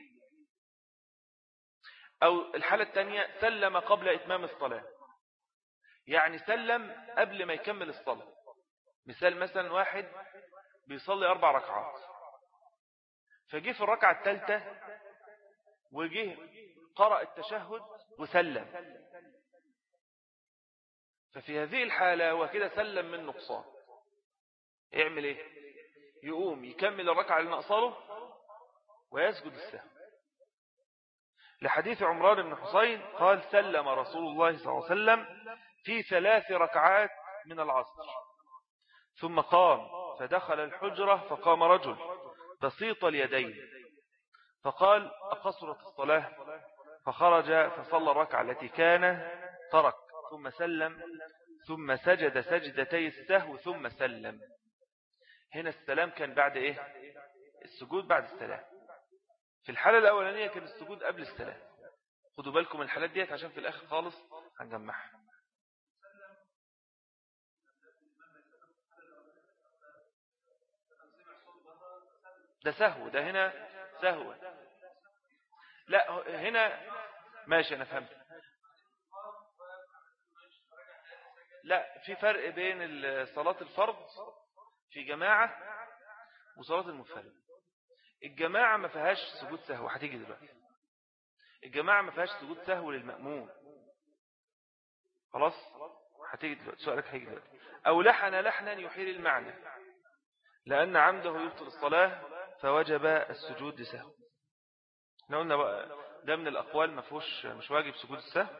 أو الحالة الثانية سلم قبل إتمام الصلاة، يعني سلم قبل ما يكمل الصلاة. مثال مثلا واحد بيصلي أربع ركعات، فجه في الركعة الثالثة وجه قرأ التشهد وسلم، ففي هذه الحالة وكده سلم من نقصان، يعمل ايه؟ يقوم يكمل الركعة اللي نقصله ويسجد السهو، لحديث عمران بن حسين قال سلم رسول الله صلى الله عليه وسلم في ثلاث ركعات من العصر ثم قام فدخل الحجرة فقام رجل بسيط اليدين فقال أقصرت الصلاة؟ فخرج فصلى الركعة التي كان ترك ثم سلم ثم سجد سجدتي السهو ثم سلم. هنا السلام كان بعد ايه؟ السجود بعد السلام. في الحالة الأولانية كان السجود قبل السلام. خدوا بالكم من الحالات ديت عشان في الآخر خالص هنجمعها. ده سهو، ده هنا سهو. لا هنا ماشي أنا فهمت. لا، في فرق بين صلاة الفرض في جماعة وصلاة المنفرد. الجماعة ما فيهاش سجود سهو، هتيجي دلوقتي. الجماعة ما فيهاش سجود سهو للمأموم، خلاص هتيجي دلوقتي، سؤالك هيجي دلوقتي. أو لحن لحنا يحيل المعنى لأن عمده يبطل الصلاة فوجب السجود لسهو. احنا قلنا بقى ده من الأقوال ما فيهوش مش واجب سجود السهو.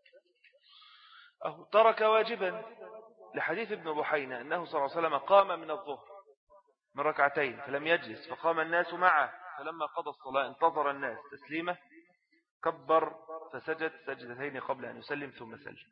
أو ترك واجبا لحديث ابن بحينة أنه صلى الله عليه وسلم قام من الظهر من ركعتين فلم يجلس فقام الناس معه فلما قضى الصلاة انتظر الناس تسليمه كبر فسجد سجدتين قبل أن يسلم ثم سلم.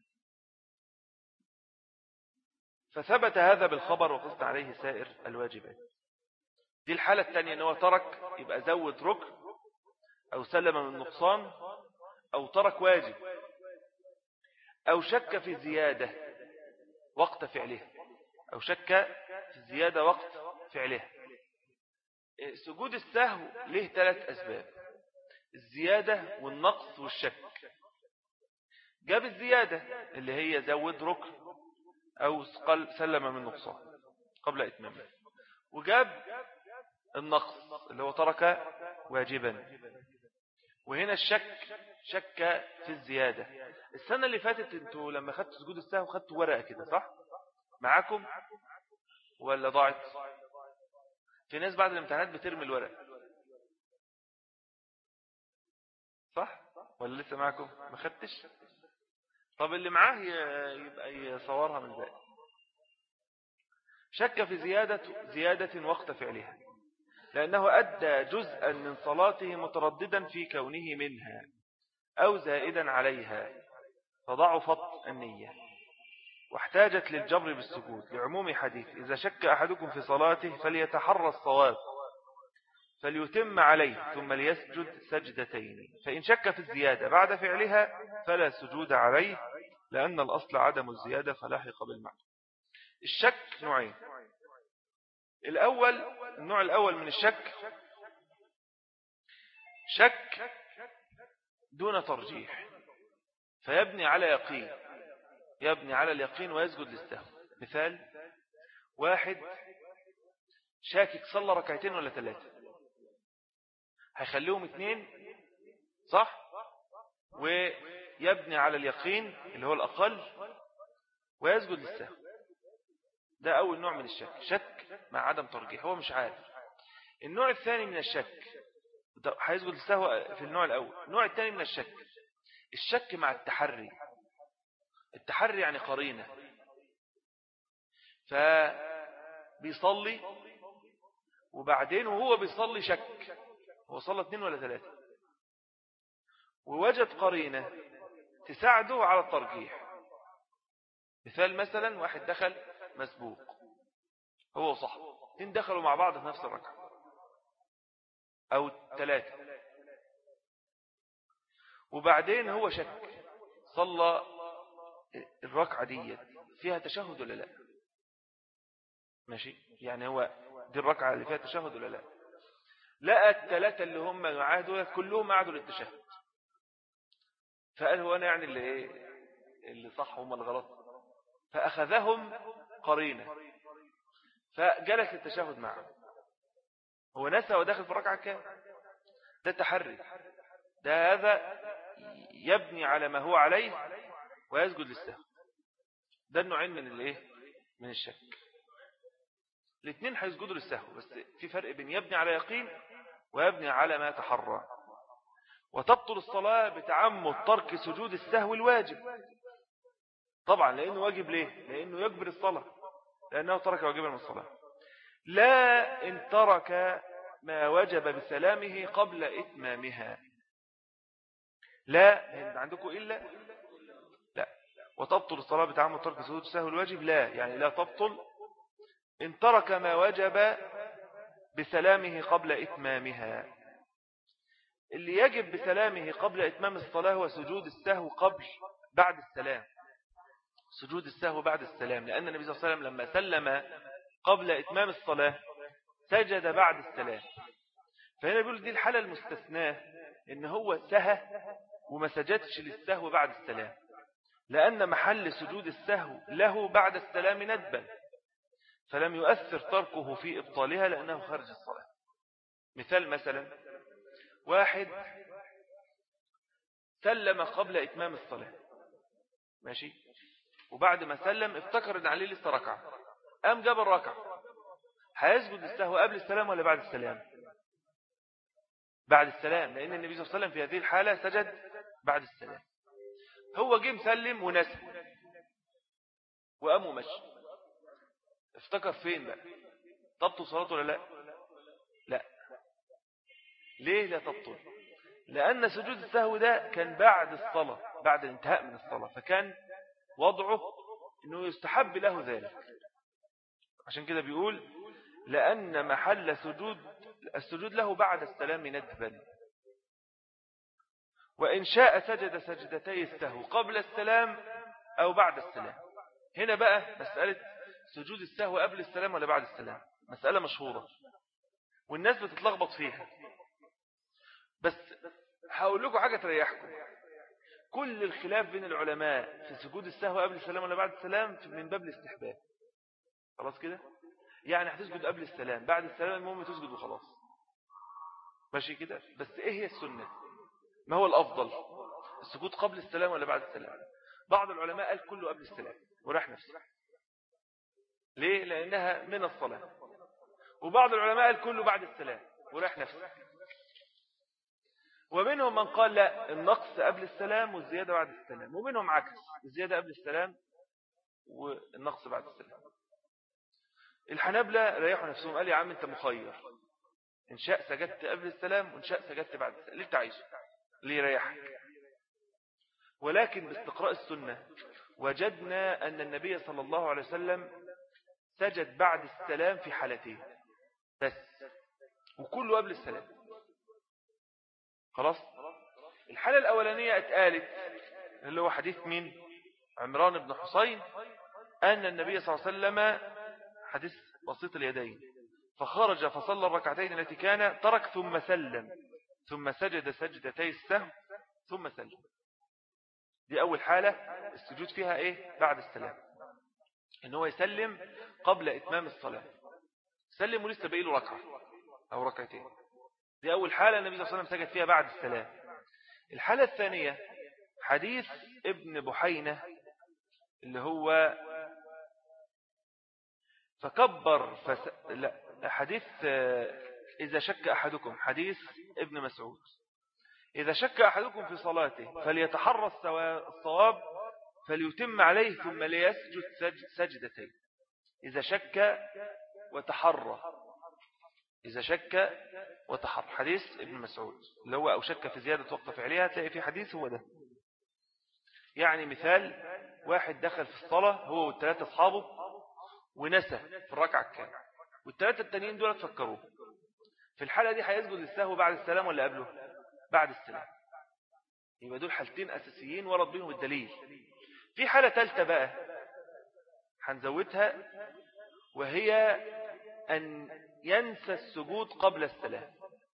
فثبت هذا بالخبر وقصد عليه سائر الواجبات. دي الحالة الثانية أنه ترك يبقى زود ركن أو سلم من نقصان أو ترك واجب أو شك في زيادة وقت فعله أو شك في الزيادة وقت فعله. سجود السهو له ثلاث أسباب: الزيادة والنقص والشك. جاب الزيادة اللي هي زود ركن أو سلم من نقصان قبل إتمامه، وجاب النقص اللي هو ترك واجبا. وهنا الشك شك في الزيادة. السنة اللي فاتت انتوا لما خدتوا سجود السهو خدتوا ورقة كده صح معاكم ولا ضاعت؟ في ناس بعد الامتحانات بترمي الورق صح ولا لسه معاكم ما خدتش؟ طب اللي معاه يبقى يصورها من ذلك. شك في زيادة زيادة وقت فعلها لأنه أدى جزءا من صلاته مترددا في كونه منها أو زائدا عليها فضعفت النية واحتاجت للجبر بالسجود لعموم حديث إذا شك أحدكم في صلاته فليتحرى الصواب فليتم عليه ثم ليسجد سجدتين. فإن شك في الزيادة بعد فعلها فلا سجود عليه لأن الأصل عدم الزيادة فلاحق بالمعنى. الشك نوعين: الأول النوع الأول من الشك شك دون ترجيح فيبني على يقين يبني على اليقين ويسجد للسهو. مثال: واحد شاكك صلى ركعتين ولا ثلاثة هيخليهم اثنين صح ويبني على اليقين اللي هو الأقل ويسجد للسهو. ده أول نوع من الشك، شك مع عدم ترجيح هو مش عارف. النوع الثاني من الشك هيسجد للسهو في النوع الأول. النوع الثاني من الشك الشك مع التحري. التحري يعني قرينة، فبيصلي وبعدين وهو بيصلي شك هو صلى اثنين ولا ثلاثة ووجد قرينة تساعده على الترجيح. مثال مثلا واحد دخل مسبوق هو وصاحبه اثنين دخلوا مع بعض في نفس الركعة أو ثلاثة وبعدين هو شك صلى الركعة دي فيها تشهد ولا لا ماشي يعني هو دي الركعة اللي فيها تشهد ولا لا لقى الثلاثة اللي هم معاه دول كلهم قعدوا للتشهد فقال هو أنا يعني اللي إيه اللي صح هم الغلط فأخذهم قرينة فجلس التشهد معه هو نسى وداخل في الركعة كام ده تحري ده هذا يبني على ما هو عليه ويسجد للسهو. ده النوعين من الايه من الشك. الاثنين هيسجدوا للسهو بس في فرق بين يبني على يقين ويبني على ما تحرى. وتبطل الصلاة بتعمد ترك سجود السهو الواجب طبعا لأنه واجب ليه لأنه يجبر الصلاة لأنه ترك واجبا من الصلاة. لا إن ترك ما وجب بسلامه قبل إتمامها لا عندكم إلا لا. وتبطل الصلاة بتعمد ترك سجود السهو الواجب لا يعني لا تبطل إن ترك ما وجب بسلامه قبل إتمامها. اللي يجب بسلامه قبل إتمام الصلاة هو سجود السهو قبل بعد السلام سجود السهو بعد السلام لأن النبي صلى الله عليه وسلم لما سلم قبل إتمام الصلاة سجد بعد السلام. فهنا بيقول دي الحالة المستثناة إن هو سهى وما سجدش للسهو بعد السلام لأن محل سجود السهو له بعد السلام ندبا فلم يؤثر تركه في إبطالها لأنه خارج الصلاة مثال مثلا واحد سلم قبل إتمام الصلاة، ماشي، وبعد ما سلم افتكر ان عليه لسه ركعة، قام جاب الركعة، هيسجد السهو قبل السلام ولا بعد السلام؟ بعد السلام، لأن النبي صلى الله عليه وسلم في هذه الحالة سجد بعد السلام. هو جه مسلم ونسى وقام ومشي، افتكر فين بقى؟ تبطل صلاته ولا لا؟ لا. ليه لا تبطل؟ لأن سجود السهو ده كان بعد الصلاة، بعد الانتهاء من الصلاة، فكان وضعه أنه يستحب له ذلك. عشان كده بيقول لأن محل سجود السجود له بعد السلام ندبا، وإن شاء سجد سجدتي السهو قبل السلام أو بعد السلام. هنا بقى مسألة سجود السهو قبل السلام ولا بعد السلام مسألة مشهورة والناس بتتلخبط فيها، بس هقول لكم حاجة تريحكم. كل الخلاف بين العلماء في سجود السهو قبل السلام ولا بعد السلام من باب الاستحباب. خلاص كده، يعني هتسجد قبل السلام، بعد السلام المهم تسجد وخلاص، ماشي كده. بس ايه هي السنة؟ ما هو الأفضل، السجود قبل السلام ولا بعد السلام؟ بعض العلماء قال كله قبل السلام وراح نفسه، ليه؟ لأنها من الصلاة. وبعض العلماء قال كله بعد السلام وراح نفسه. ومنهم من قال لا، النقص قبل السلام والزيادة بعد السلام. ومنهم عكس، الزيادة قبل السلام والنقص بعد السلام. الحنابلة ريحوا نفسهم، قال يا عم انت مخير، ان شاء سجدت قبل السلام وان شاء سجدت بعد السلام، اللي انت عايزه اللي يريحك. ولكن باستقراء السنة وجدنا أن النبي صلى الله عليه وسلم سجد بعد السلام في حالتين بس، وكله قبل السلام. خلاص. الحالة الأولانية اتقالت اللي هو حديث مين؟ عمران بن حسين، أن النبي صلى الله عليه وسلم حديث بسيط اليدين فخرج فصلى الركعتين التي كان ترك ثم سلم ثم سجد سجدتي السهو ثم سلم. دي أول حالة السجود فيها إيه؟ بعد السلام، إن هو يسلم قبل إتمام الصلاة، سلم ولسه بقي له ركعة أو ركعتين. دي أول حالة النبي صلى الله عليه وسلم سجد فيها بعد السلام. الحالة الثانية حديث ابن بحينة اللي هو فكبر فس... لا حديث إذا شك أحدكم، حديث ابن مسعود، إذا شك أحدكم في صلاته فليتحرى الصواب فليتم عليه ثم ليسجد سجدتين. إذا شك وتحرى، إذا شك وتحرى، حديث ابن مسعود اللي هو أو شك في زيادة وقت فعليها، تلاقي في حديث هو ده. يعني مثال واحد دخل في الصلاة هو والثلاثة أصحابه ونسى في الركعة الكاملة والثلاثة التانيين دول تفكروه، في الحالة دي هيسجد للسهو بعد السلام ولا قبله؟ بعد السلام. يبقى دول حالتين أساسيين ورد بهم الدليل. في حالة ثالثة بقى هنزودها، وهي أن ينسى السجود قبل السلام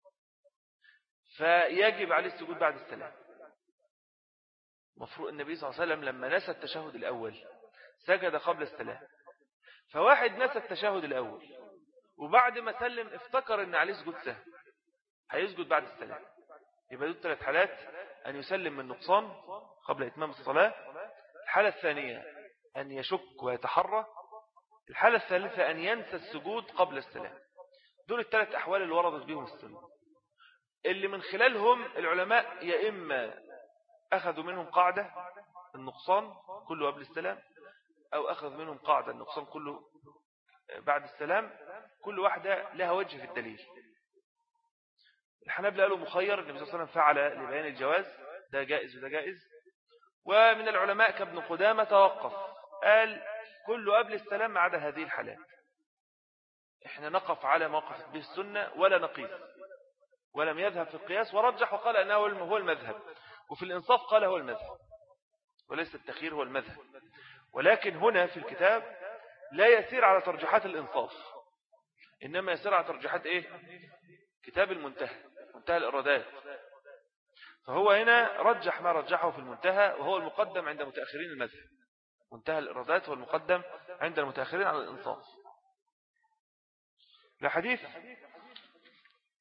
فيجب عليه السجود بعد السلام. مفروض النبي صلى الله عليه وسلم لما نسى التشهد الأول سجد قبل السلام، فواحد نسى التشهد الأول وبعد ما سلم افتكر أن عليه سجود سهو، هيسجد بعد السلام. يبقى دول ثلاث حالات: أن يسلم من نقصان قبل إتمام الصلاة، الحالة الثانية أن يشك ويتحرى، الحالة الثالثة أن ينسى السجود قبل السلام. دول الثلاث أحوال اللي وردت بهم السنة، اللي من خلالهم العلماء يا إما أخذوا منهم قاعدة النقصان كله قبل السلام، أو أخذ منهم قاعدة النقصان كله بعد السلام. كل واحدة لها وجه في الدليل. الحنابلة قالوا مخير، النبي صلى الله عليه وسلم فعل لبيان الجواز، ده جائز وده جائز. ومن العلماء كابن قدامة توقف، قال كله قبل السلام ما عدا هذه الحالات. احنا نقف على موقف به السنة ولا نقيس، ولم يذهب في القياس ورجح وقال أنه هو المذهب، وفي الإنصاف قال هو المذهب وليس التخيير هو المذهب. ولكن هنا في الكتاب لا يسير على ترجيحات الإنصاف، إنما يسير على ترجيحات إيه؟ كتاب المنتهى، منتهى الإرادات. فهو هنا رجح ما رجحه في المنتهى، وهو المقدم عند متأخرين المذهب. منتهى الإرادات هو المقدم عند المتأخرين على الإنصاف. لحديث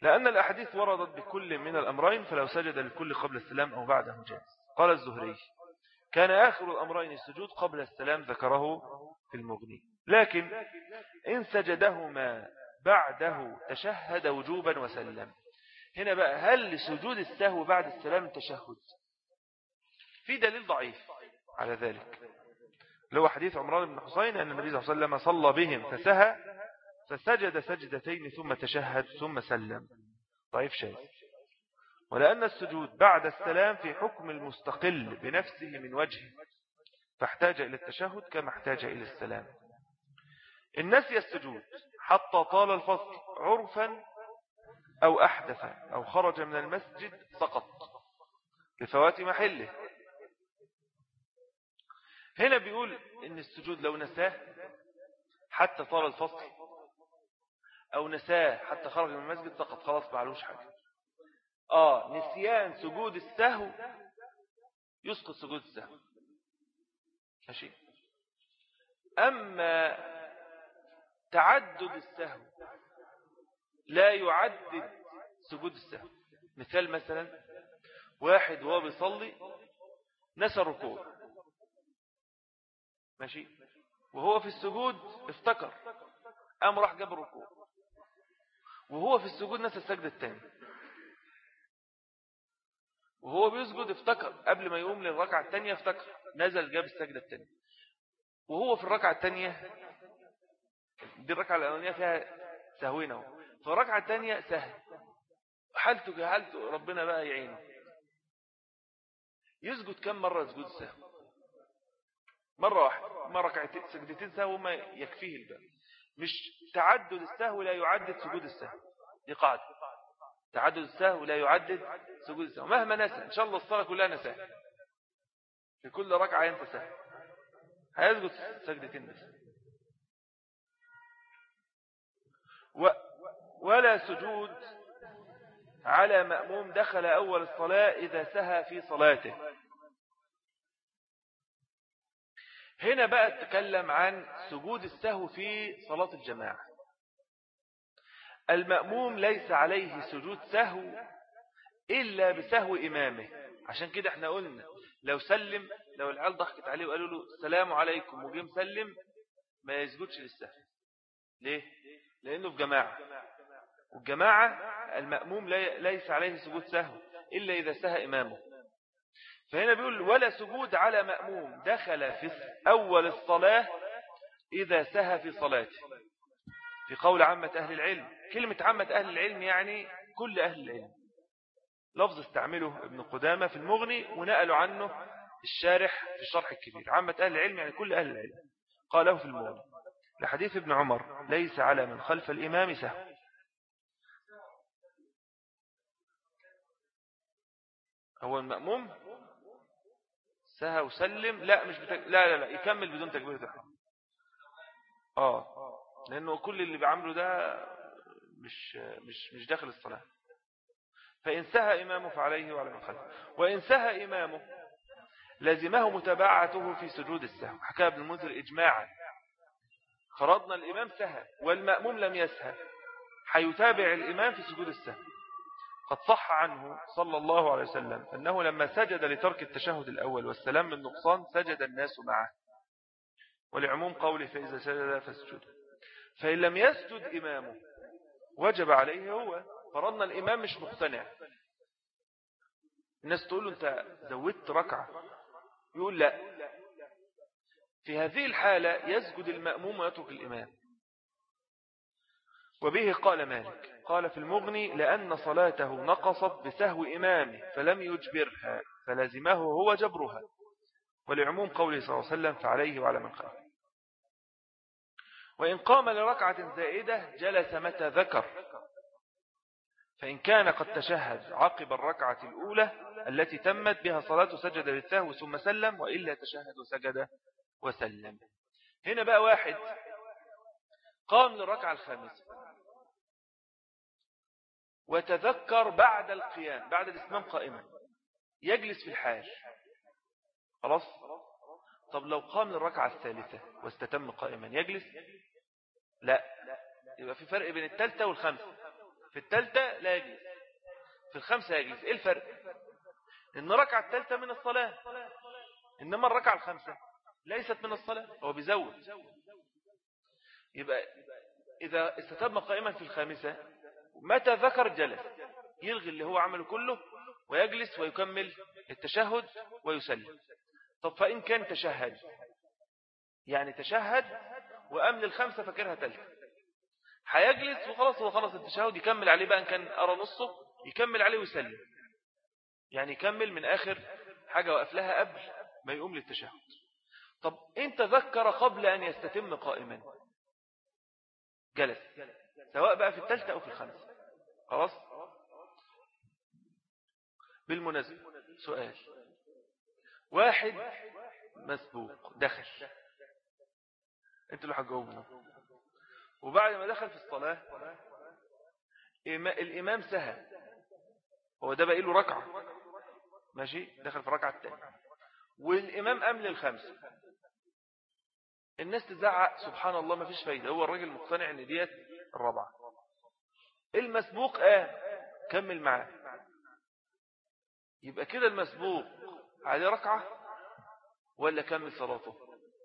لأن الأحاديث وردت بكل من الأمرين، فلو سجد للكل قبل السلام أو بعده جاز. قال الزهري: كان آخر الأمرين السجود قبل السلام، ذكره في المغني. لكن إن سجدهما بعده تشهد وجوبا وسلم. هنا بقى، هل لسجود السهو بعد السلام تشهد؟ في دليل ضعيف على ذلك، لو حديث عمران بن حسين أن النبي صلى الله عليه وسلم صلى بهم فسهى فسجد سجدتين ثم تشهد ثم سلم. ضعيف شاذ. ولأن السجود بعد السلام في حكم المستقل بنفسه من وجهه، فاحتاج إلى التشهد كما احتاج إلى السلام. إن نسي السجود حتى طال الفصل عرفا أو أحدث أو خرج من المسجد سقط لفوات محله. هنا بيقول إن السجود لو نساه حتى طال الفصل أو نساه حتى خرج من المسجد سقط، خلاص معلوش حاجة. آه نسيان سجود السهو يسقط سجود السهو، ماشي. أما تعدد السهو لا يعدد سجود السهو. مثال مثلا، واحد وهو بيصلي نسى الركوع، ماشي، وهو في السجود افتكر، قام راح جاب الركوع، وهو في السجود نسى السجدة الثانية، وهو بيسجد افتكر قبل ما يقوم للركعة الثانية، افتكر نزل جاب السجدة الثانية، وهو في الركعة الثانية، دي الركعة الأولانية فيها سهوين اهو، في الركعة الثانية سهل، حالته كحالته ربنا بقى يعينه. يسجد كم مرة سجود السهو؟ مرة واحدة، مرة ركعتين سجدتين سهو ما يكفيه الباب. مش تعدد السهو لا يعدد سجود السهو، دي قاعدة. تعدد السهو لا يعدد سجود السهو، مهما نسى، إن شاء الله الصلاة كلها نساه، في كل ركعة ينسى سهو هيسجد سجدتين بس. و ولا سجود على مأموم دخل أول الصلاة إذا سهى في صلاته. هنا بقى تتكلم عن سجود السهو في صلاة الجماعة. المأموم ليس عليه سجود سهو إلا بسهو إمامه. عشان كده احنا قلنا لو سلم، لو العيال ضحكت عليه وقالوا له السلام عليكم وجيم سلم، ما يسجدش للسهو. ليه؟ لأنه في جماعة، والجماعة المأموم ليس عليه سجود سهو إلا إذا سهى إمامه. فهنا بيقول ولا سجود على مأموم دخل في أول الصلاة إذا سهى في صلاته، في قول عامة أهل العلم. كلمة عامة أهل العلم يعني كل أهل العلم، لفظ استعمله ابن قدامة في المغني ونقلوا عنه الشارح في الشرح الكبير. عامة أهل العلم يعني كل أهل العلم، قاله في المغني لحديث ابن عمر: ليس على من خلف الإمام سهو. هو المأموم سهى وسلم، لا مش بتك... لا لا لا يكمل بدون تكبيرة الإحرام. اه لأنه كل اللي بعمله ده مش مش مش داخل الصلاة. فإن سهى إمامه فعليه وعلى من خلفه، وإن سهى إمامه لازمه متابعته في سجود السهو. حكى ابن المنذر إجماعا: فرضنا الإمام سهى والمأموم لم يسهى، حيتابع الإمام في سجود السهو. قد صح عنه صلى الله عليه وسلم أنه لما سجد لترك التشهد الأول والسلام من نقصان سجد الناس معه، ولعموم قوله فإذا سجد فاسجد. فإن لم يسجد إمامه وجب عليه هو. فرضنا الإمام مش مقتنع، الناس تقول له أنت زودت ركعة، يقول لا، في هذه الحالة يسجد المأموم ويترك الإمام. وبه قال مالك، قال في المغني: لأن صلاته نقصت بسهو إمامه فلم يجبرها فلازمه هو جبرها، ولعموم قوله صلى الله عليه وسلم فعليه وعلى من خلفه. وإن قام لركعة زائدة جلس متى ذكر، فإن كان قد تشهد عقب الركعة الأولى التي تمت بها صلاة سجد للسهو ثم سلم، وإلا تشهد وسجد وسلم. هنا بقى واحد قام للركعة الخامسة وتذكر بعد القيام، بعد الإتمام قائما، يجلس في الحال، خلاص. طب لو قام للركعة الثالثة واستتم قائما يجلس؟ لا، يبقى في فرق بين الثالثة والخامسة. في الثالثة لا يجلس، في الخمسة يجلس. إيه الفرق؟ إن ركعة الثالثة من الصلاة، إنما الركعة الخمسة ليست من الصلاة، هو بيزود. يبقى إذا استتم قائما في الخامسة متى ذكر جلس، يلغي اللي هو عمله كله ويجلس ويكمل التشهد ويسلم. طب فإن كان تشهد، يعني تشهد وأمن الخمسة فكرها ثالثة، هيجلس وخلاص، هو خلص التشهد يكمل عليه بقى، إن كان أرى نصه يكمل عليه ويسلم، يعني يكمل من آخر حاجة وقف لها قبل ما يقوم للتشهد. طب إن تذكر قبل أن يستتم قائما جلس، سواء بقى في الثالثة أو في الخامسة، خلاص. بالمناسبة سؤال، واحد مسبوق دخل، انتوا اللي هتجاوبوا، وبعد ما دخل في الصلاة الإمام سهى، هو ده بقى له ركعة، ماشي، دخل في الركعة الثانية والإمام أمل الخمسة، الناس تزعق سبحان الله ما فيش فايدة، هو الراجل مقتنع ان ديت الرابعة. المسبوق آه كمل معاه، يبقى كده المسبوق عليه ركعة ولا كمل صلاته؟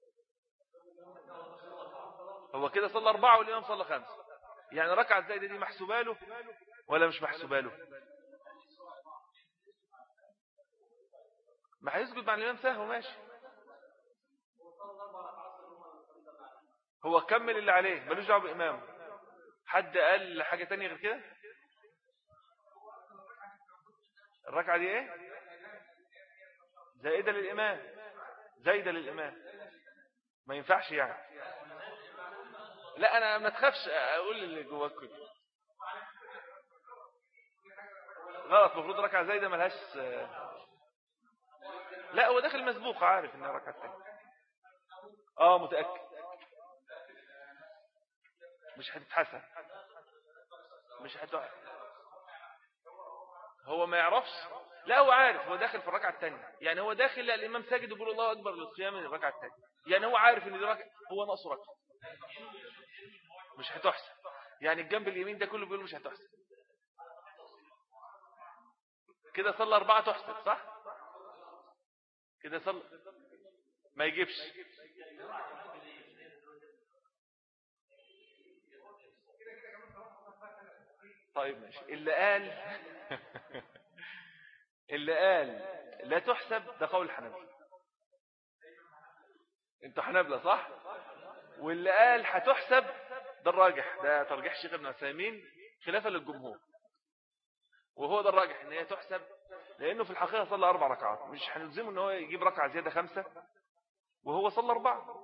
هو كده صلى أربعة والإمام صلى خمسة، يعني ركعة الزايدة دي محسوبة له ولا مش محسوبة له؟ ما هيسجد مع الإمام سهو، ماشي، هو كمل اللي عليه ملوش دعوه بإمامه. حد قال حاجة تانية غير كده؟ الركعة دي ايه؟ زائدة للإمام، زايدة للإمام، ما ينفعش يعني. لا أنا ما تخافش، أقول اللي جواك كده غلط، المفروض ركعة زايدة ملهاش. لا هو داخل مسبوق عارف انها ركعة تانية، اه متأكد مش هتتحسن، مش هتقع، هو ما يعرفش، لا هو عارف، هو داخل في الركعة الثانية، يعني هو داخل لا الإمام ساجد ويقول الله أكبر للقيام من الركعة الثانية، يعني هو عارف ان دي ركعة، هو ناقصه ركعة مش هتحسن، يعني الجنب اليمين ده كله بيقول مش هتحسن، كده صلى أربعة تحسن صح؟ كده صلى ما يجيبش. طيب ماشي، اللي قال اللي قال لا تحسب ده قول الحنابلة، انتوا حنابلة صح؟ واللي قال هتحسب ده الراجح، ده ترجيح الشيخ ابن عثيمين خلافا للجمهور، وهو ده الراجح ان هي تحسب، لانه في الحقيقة صلى اربع ركعات، مش هنلزمه ان هو يجيب ركعة زيادة خمسة وهو صلى اربعة،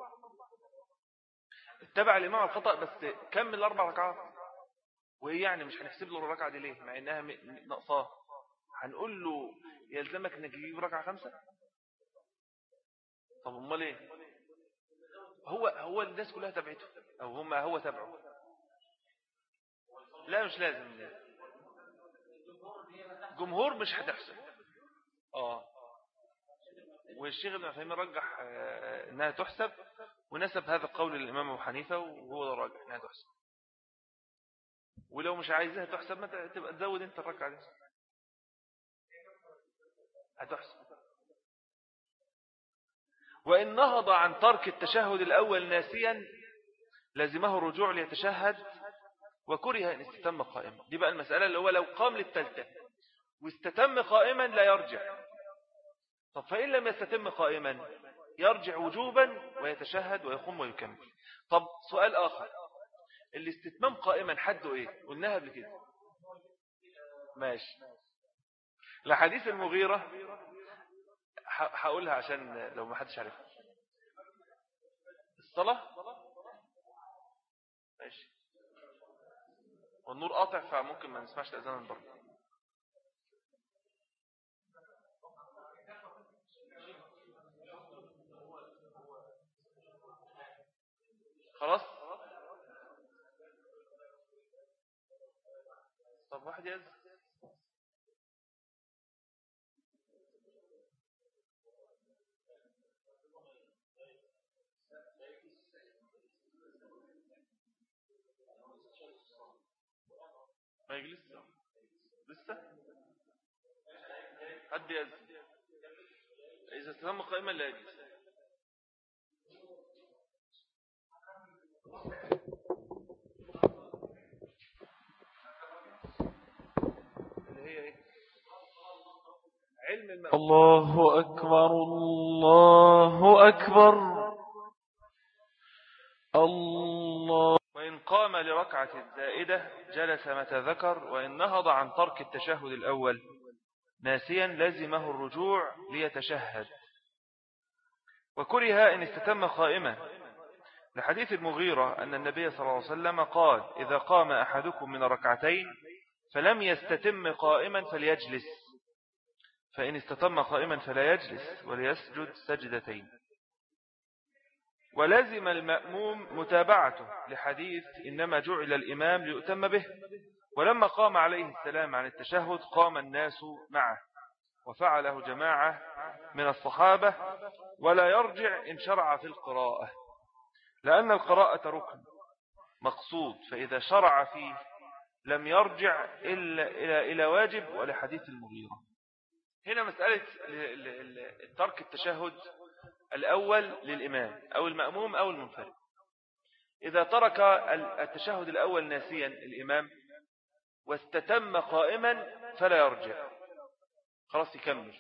اتبع الامام الخطأ بس كمل الاربع ركعات، وايه يعني مش هنحسب له الركعة دي ليه مع انها نقصاه؟ هنقول له يلزمك انك تجيب ركعة خمسة؟ طب امال ايه؟ هو هو الناس كلها تبعته او هم هو تبعه؟ لا مش لازم، جمهور مش هتحسب. اه والشيخ ابن عثيمين رجح آه انها تحسب، ونسب هذا القول للامام ابو حنيفه، وهو ده الراجح انها تحسب، ولو مش عايزها تحسب ما تبقى تزود انت الركعه دي هتحسب. وإن نهض عن ترك التشهد الأول ناسيا لازمه الرجوع ليتشهد، وكره أن استتم قائما. دي بقى المسألة اللي هو لو قام للتالتة واستتم قائما لا يرجع. طب فإن لم يستتم قائما يرجع وجوبا ويتشهد ويقوم ويكمل. طب سؤال آخر، الاستتمام قائما حده إيه؟ قلناها قبل كده، ماشي. لحديث المغيرة هقولها عشان لو ما حدش عارفها، الصلاة ماشي والنور قاطع فممكن ما نسمعش الأذان من بره. خلاص طب واحد يز ما يجلس لسه حد يأذن إذا استتم قائما لا يجلس. اللي هي ايه؟ علم المأمون. الله أكبر الله أكبر الله. وإن قام لركعة زائدة جلس متى ذكر، وإن نهض عن ترك التشهد الأول ناسيا لزمه الرجوع ليتشهد. وكره إن استتم قائما لحديث المغيرة أن النبي صلى الله عليه وسلم قال إذا قام أحدكم من ركعتين فلم يستتم قائما فليجلس، فإن استتم قائما فلا يجلس وليسجد سجدتين. ولازم المأموم متابعته لحديث إنما جعل الإمام ليؤتم به، ولما قام عليه السلام عن التشهد قام الناس معه، وفعله جماعة من الصحابة. ولا يرجع إن شرع في القراءة، لأن القراءة ركن مقصود، فإذا شرع فيه لم يرجع إلا إلى إلى واجب. ولحديث المغيرة هنا مسألة ترك التشهد الأول للإمام أو المأموم أو المنفرد. إذا ترك التشهد الأول ناسيا الإمام واستتم قائما فلا يرجع، خلاص يكمل.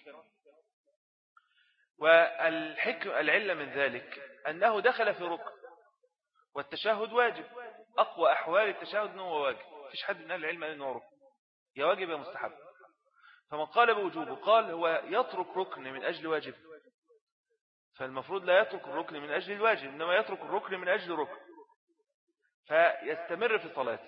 والحكم العلة من ذلك أنه دخل في ركن والتشهد واجب. أقوى أحوال التشهد أنه واجب، فيش حد من أهل العلم أنه ركن، يا واجب يا مستحب. فمن قال بوجوبه قال هو يترك ركن من أجل واجب، فالمفروض لا يترك الركن من أجل الواجب، إنما يترك الركن من أجل ركن فيستمر في صلاته.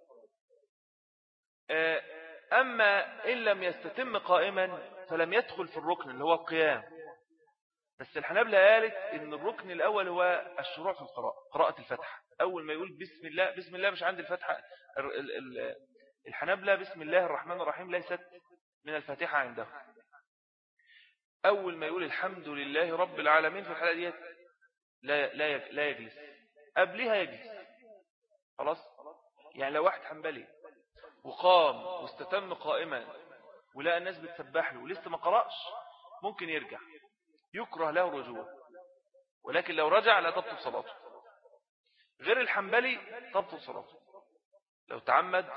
أما إن لم يستتم قائما فلم يدخل في الركن اللي هو القيام. بس الحنابلة قالت إن الركن الأول هو الشروع في القراءة، قراءة الفتحة. أول ما يقول بسم الله، بسم الله مش عند الفتحة. الحنابلة بسم الله الرحمن الرحيم ليست من الفاتحة عندهم. أول ما يقول الحمد لله رب العالمين في الحالة دي لا لا لا يجلس، قبلها يجلس خلاص. يعني لو واحد حنبلي وقام واستتم قائما ولقى الناس بتسبح له ولسه ما قرأش ممكن يرجع، يكره له الرجوع، ولكن لو رجع لا تبطل صلاته. غير الحنبلي تبطل صلاته لو تعمد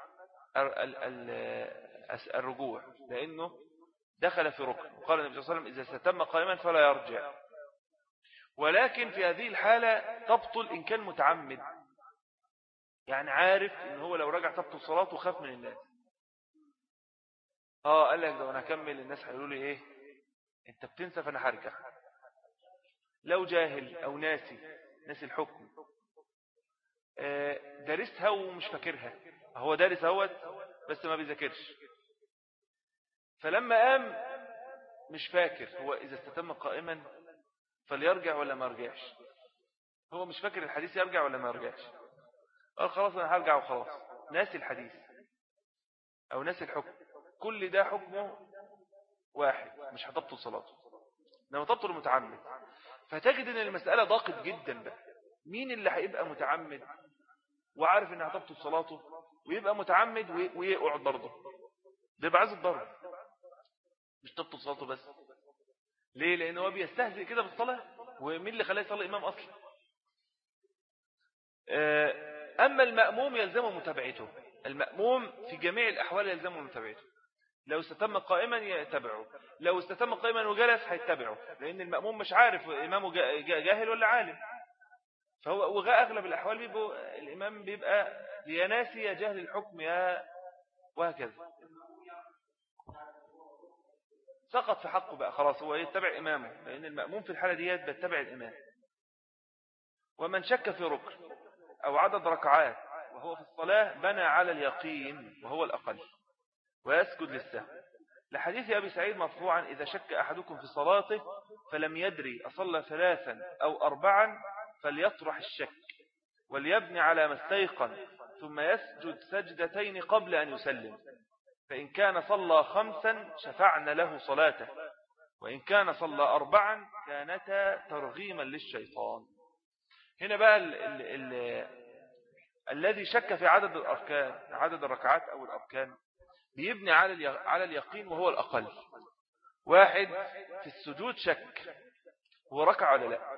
الرجوع، لأنه دخل في ركن. وقال النبي صلى الله عليه وسلم إذا استتم قائما فلا يرجع. ولكن في هذه الحالة تبطل إن كان متعمد، يعني عارف إن هو لو رجع تبطل صلاته وخاف من الناس. آه قال لك ده أنا هكمل الناس هيقولوا لي إيه أنت بتنسى فأنا هرجع. لو جاهل أو ناسي ناسي الحكم دارسها ومش فاكرها، هو دارس هوت بس ما بيذاكرش، فلما قام مش فاكر هو إذا استتم قائما فليرجع ولا ما يرجعش. هو مش فاكر الحديث يرجع ولا ما يرجعش، قال خلاص أنا هرجع وخلاص، ناسي الحديث أو ناسي الحكم. كل ده حكمه واحد، مش هتبطل صلاته، لما تبطل متعمد. فتجد ان المسألة ضاقت جدا بقى. مين اللي هيبقى متعمد وعارف انها هتبطل صلاته ويبقى متعمد ويقعد برضه؟ ده يبقى عايز الضرب، مش تبطل صلاته بس. ليه؟ لأنه هو بيستهزئ كده بالصلاة، ومين اللي خلاه يصلي إمام أصلا؟ أما المأموم يلزمه متابعته. المأموم في جميع الأحوال يلزمه متابعته. لو استتم قائما يتبعه، لو استتم قائما وجلس هيتبعه، لأن المأموم مش عارف إمامه جاهل ولا عالم. فهو وغاء أغلب الأحوال بيبقى الإمام بيبقى يا ناسي يا جاهل الحكم يا وهكذا، سقط في حقه بقى خلاص، هو يتبع إمامه، لأن المأموم في الحالة ديت بيتبع الإمام. ومن شك في ركن أو عدد ركعات وهو في الصلاة بنى على اليقين وهو الأقل ويسجد للسهو، لحديث أبي سعيد مرفوعا إذا شك أحدكم في صلاته فلم يدري أصلى ثلاثا أو أربعا فليطرح الشك وليبني على ما استيقن ثم يسجد سجدتين قبل أن يسلم، فإن كان صلى خمسا شفعنا له صلاته، وإن كان صلى أربعا كانتا ترغيما للشيطان. هنا بقى ال ال ال الذي شك في عدد الأركان عدد الركعات أو الأركان بيبني على على اليقين وهو الأقل. واحد في السجود شك هو ركع ولا لا،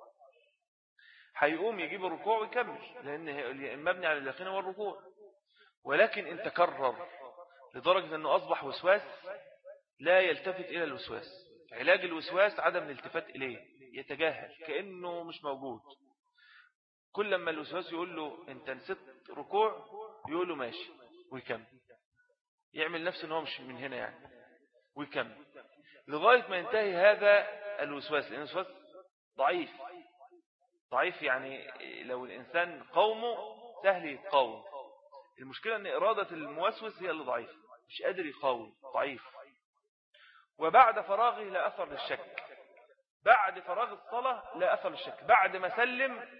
هيقوم يجيب الركوع ويكمل لأن المبني على اليقين هو الركوع. ولكن إن تكرر لدرجة أنه أصبح وسواس لا يلتفت إلى الوسواس. علاج الوسواس عدم الالتفات إليه، يتجاهل كأنه مش موجود. كل لما الوسواس يقول له أنت نسيت ركوع يقول له ماشي ويكمل، يعمل نفسه أنه مش من هنا يعني ويكمل لغاية ما ينتهي هذا الوسواس. لأن الوسواس ضعيف ضعيف يعني لو الإنسان قومه سهل يتقاوم. المشكلة أن إرادة الموسوس هي اللي ضعيف، مش قادر يقاوم، ضعيف. وبعد فراغه لا أثر للشك، بعد فراغ الصلاة لا أثر للشك. بعد ما سلم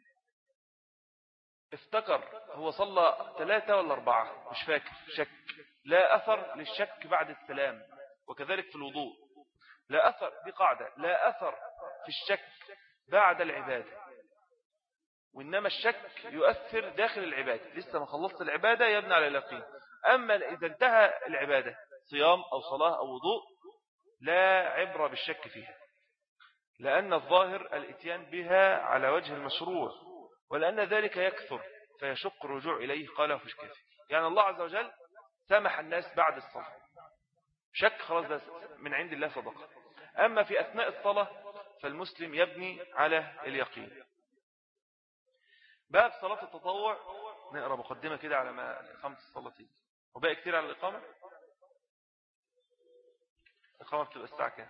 افتكر هو صلى ثلاثة ولا أربعة مش فاكر، شك، لا أثر للشك بعد السلام. وكذلك في الوضوء لا أثر، دي قاعدة، لا أثر في الشك بعد العبادة، وإنما الشك يؤثر داخل العبادة. لسه ما خلصت العبادة يبنى على اليقين. أما إذا انتهى العبادة صيام أو صلاة أو وضوء لا عبرة بالشك فيها، لأن الظاهر الاتيان بها على وجه المشروع، ولأن ذلك يكثر فيشق الرجوع إليه. قاله في الكافي يعني الله عز وجل سامح الناس بعد الصلاة، شك خلاص ده من عند الله صدقة. أما في أثناء الصلاة فالمسلم يبني على اليقين. باب صلاة التطوع نقرأ مقدمة كده على ما إقامة الصلاة تيجي، وباقي كتير على الإقامة. الإقامة بتبقى الساعة كام؟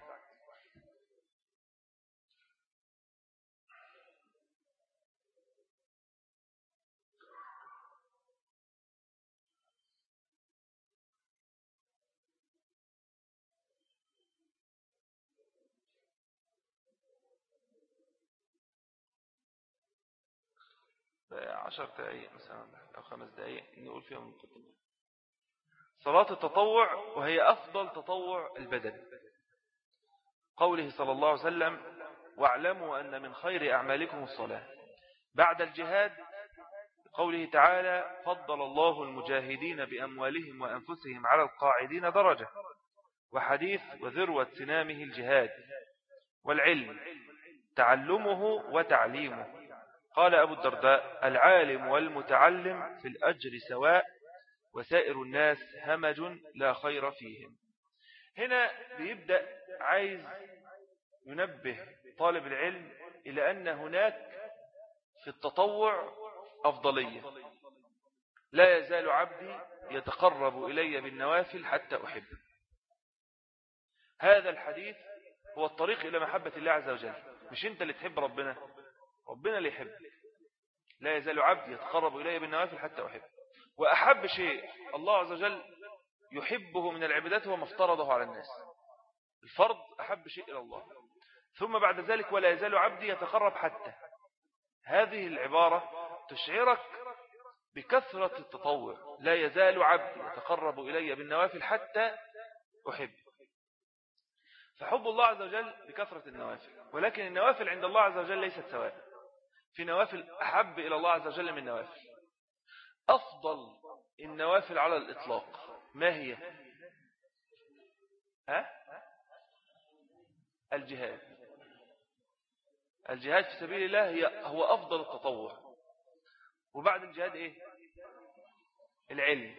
عشر دقائق مثلا أو خمس دقائق نقول فيها مقدمة. صلاة التطوع وهي أفضل تطوع البدن. قوله صلى الله عليه وسلم واعلموا أن من خير أعمالكم الصلاة. بعد الجهاد قوله تعالى فضل الله المجاهدين بأموالهم وأنفسهم على القاعدين درجة. وحديث وذروة سنامه الجهاد. والعلم تعلمه وتعليمه. قال أبو الدرداء العالم والمتعلم في الأجر سواء وسائر الناس همج لا خير فيهم. هنا بيبدأ عايز ينبه طالب العلم إلى أن هناك في التطوع أفضلية. لا يزال عبدي يتقرب إلي بالنوافل حتى أحبه. هذا الحديث هو الطريق إلى محبة الله عز وجل. مش أنت اللي تحب ربنا، ربنا اللي يحب. لا يزال عبدي يتقرب إلي بالنوافل حتى أحبه. وأحب شيء الله عز وجل يحبه من العبادات هو ما افترضه على الناس. الفرض أحب شيء إلى الله. ثم بعد ذلك ولا يزال عبدي يتقرب حتى. هذه العبارة تشعرك بكثرة التطوع. لا يزال عبدي يتقرب إلي بالنوافل حتى أحب. فحب الله عز وجل بكثرة النوافل. ولكن النوافل عند الله عز وجل ليست سواء. في نوافل أحب إلى الله عز وجل من نوافل. أفضل النوافل على الإطلاق ما هي؟ ها؟ الجهاد. الجهاد في سبيل الله هي هو أفضل التطوع. وبعد الجهاد إيه؟ العلم.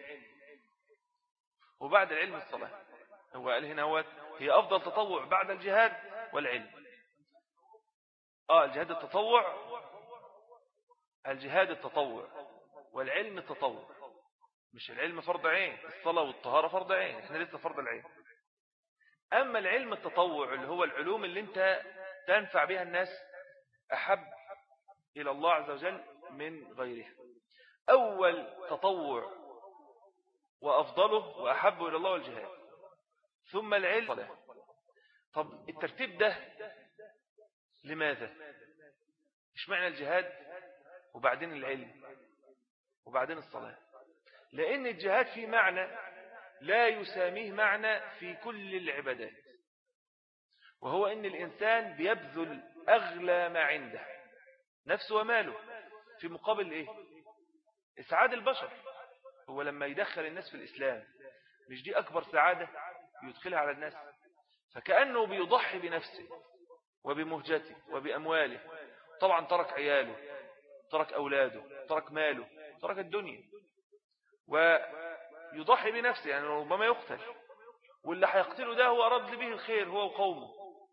وبعد العلم الصلاة. هو قال هنا هو هي أفضل تطوع بعد الجهاد والعلم. آه الجهاد التطوع الجهاد التطوع والعلم التطوع. مش العلم فرض عين، الصلاة والطهارة فرض عين، احنا لسه فرض العين. أما العلم التطوع اللي هو العلوم اللي انت تنفع بها الناس أحب إلى الله عز وجل من غيرها. أول تطوع وأفضله وأحب إلى الله الجهاد، ثم العلم الصلاة. طب الترتيب ده لماذا؟ إيش معنى الجهاد وبعدين العلم وبعدين الصلاة؟ لأن الجهاد فيه معنى لا يساميه معنى في كل العبادات، وهو أن الإنسان بيبذل أغلى ما عنده نفسه وماله في مقابل إيه؟ إسعاد البشر. هو لما يدخل الناس في الإسلام مش دي أكبر سعادة يدخلها على الناس؟ فكأنه بيضحي بنفسه وبمهجته وبأمواله. طبعا ترك عياله، ترك أولاده، ترك ماله، ترك الدنيا، ويضحي بنفسه، يعني ربما يقتل، واللي هيقتله ده هو أراد به الخير هو وقومه.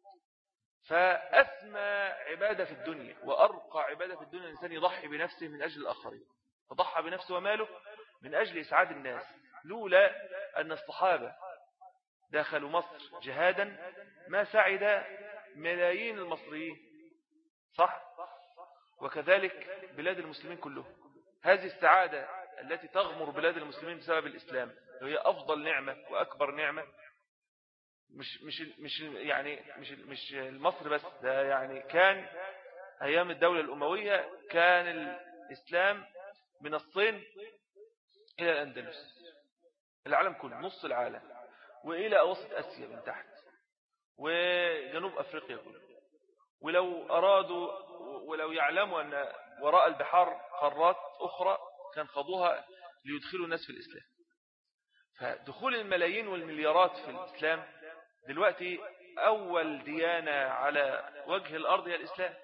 فأسمى عبادة في الدنيا وأرقى عبادة في الدنيا الإنسان يضحي بنفسه من أجل الآخرين، فضحى بنفسه وماله من أجل إسعاد الناس. لولا أن الصحابة دخلوا مصر جهادا ما سعد ملايين المصريين، صح؟ وكذلك بلاد المسلمين كلهم. هذه السعادة التي تغمر بلاد المسلمين بسبب الإسلام وهي أفضل نعمة وأكبر نعمة. مش مش مش يعني مش مش مصر بس، ده يعني كان أيام الدولة الأموية كان الإسلام من الصين إلى الأندلس، العالم كله، نص العالم، وإلى أوسط آسيا من تحت، وجنوب أفريقيا كله. ولو أرادوا ولو يعلموا أن وراء البحار قارات أخرى كان خضوها ليدخلوا الناس في الإسلام. فدخول الملايين والمليارات في الإسلام دلوقتي أول ديانة على وجه الأرض هي الإسلام.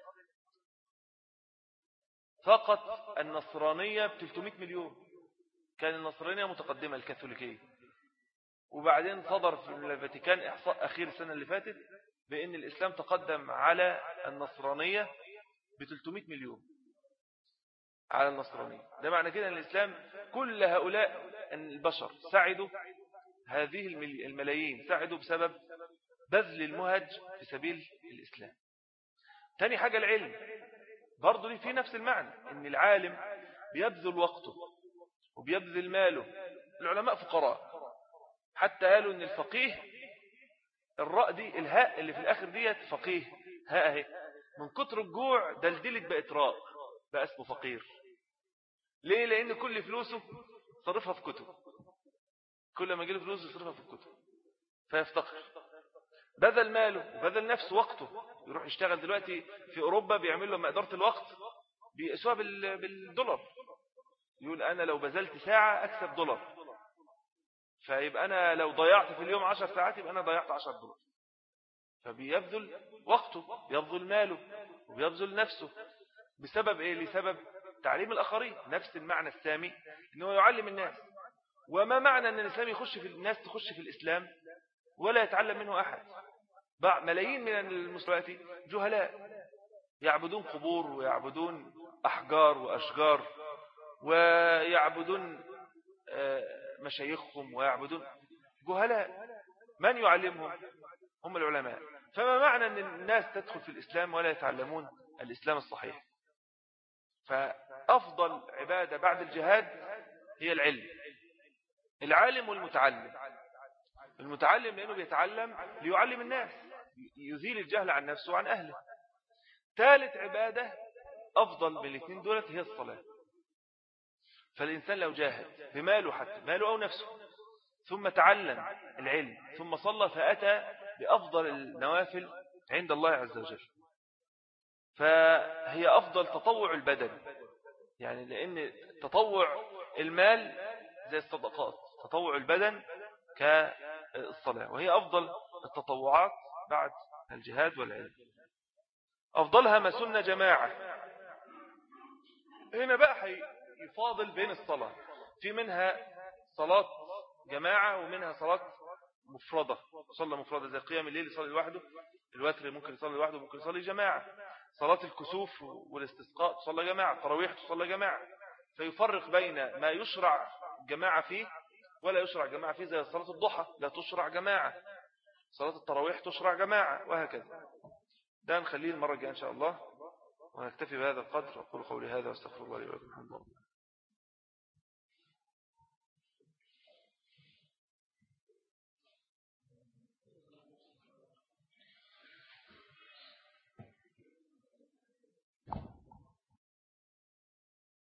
فقط النصرانية ب ثلاثمائة مليون، كان النصرانية متقدمة الكاثوليكية، وبعدين صدر في الفاتيكان إحصاء أخير السنة اللي فاتت بأن الإسلام تقدم على النصرانية ب ثلاثمائة مليون على النصرانية. ده معنى كده أن الإسلام كل هؤلاء البشر سعدوا، هذه الملايين سعدوا بسبب بذل المهج في سبيل الإسلام. تاني حاجة العلم، برضو ليه في نفس المعنى، أن العالم بيبذل وقته وبيبذل ماله. العلماء فقراء، حتى قالوا أن الفقيه الراء دي الهاء اللي في الآخر ديت فقيه، هاء اهي، من كتر الجوع دلدلت بقت راء، بقى اسمه فقير. ليه؟ لأن كل فلوسه صرفها في كتب، كل ما يجيله فلوس يصرفها في الكتب فيفتقر. بذل ماله وبذل نفسه وقته، يروح يشتغل دلوقتي في أوروبا بيعمل له إدارة الوقت بيقيسوها بالدولار، يقول أنا لو بذلت ساعة أكسب دولار، فيبقى أنا لو ضيعت في اليوم عشر ساعات يبقى أنا ضيعت عشر دولار. فبيبذل وقته، بيبذل ماله وبيبذل نفسه بسبب إيه؟ لسبب تعليم الآخرين. نفس المعنى السامي أنه يعلم الناس. وما معنى أن الإسلام يخش في الناس تخش في الإسلام ولا يتعلم منه أحد؟ ملايين من المسلمين جهلاء يعبدون قبور ويعبدون أحجار وأشجار ويعبدون مشايخهم ويعبدون جهلاء. من يعلمهم؟ هم العلماء. فما معنى أن الناس تدخل في الإسلام ولا يتعلمون الإسلام الصحيح؟ فأفضل عبادة بعد الجهاد هي العلم، العالم والمتعلم. المتعلم لأنه بيتعلم ليعلم الناس، يزيل الجهل عن نفسه وعن أهله. ثالث عبادة أفضل من الاثنين دولت هي الصلاة. فالإنسان لو جاهد بماله، حتى ماله أو نفسه، ثم تعلم العلم ثم صلى، فأتى بأفضل النوافل عند الله عز وجل. فهي أفضل تطوع البدن، يعني لأن تطوع المال زي الصدقات، تطوع البدن كالصلاة، وهي أفضل التطوعات بعد الجهاد والعلم. أفضلها ما سنة جماعة. هنا بقى يفاضل بين الصلاة، في منها صلاة جماعة ومنها صلاة مفردة، صلى مفردة زي قيام الليل يصلي لوحده، الوتر ممكن يصلي لوحده ممكن يصلي جماعة، صلاة الكسوف والاستسقاء تصلى جماعة، تراويح تصلى جماعة. فيفرق بين ما يشرع جماعة فيه ولا يشرع جماعة فيه، زي صلاة الضحى لا تشرع جماعة، صلاة التراويح تشرع جماعة، وهكذا. ده نخليه المرة الجاية إن شاء الله، ونكتفي بهذا القدر. أقول قولي هذا واستغفر الله لي ولكم. الحمد لله.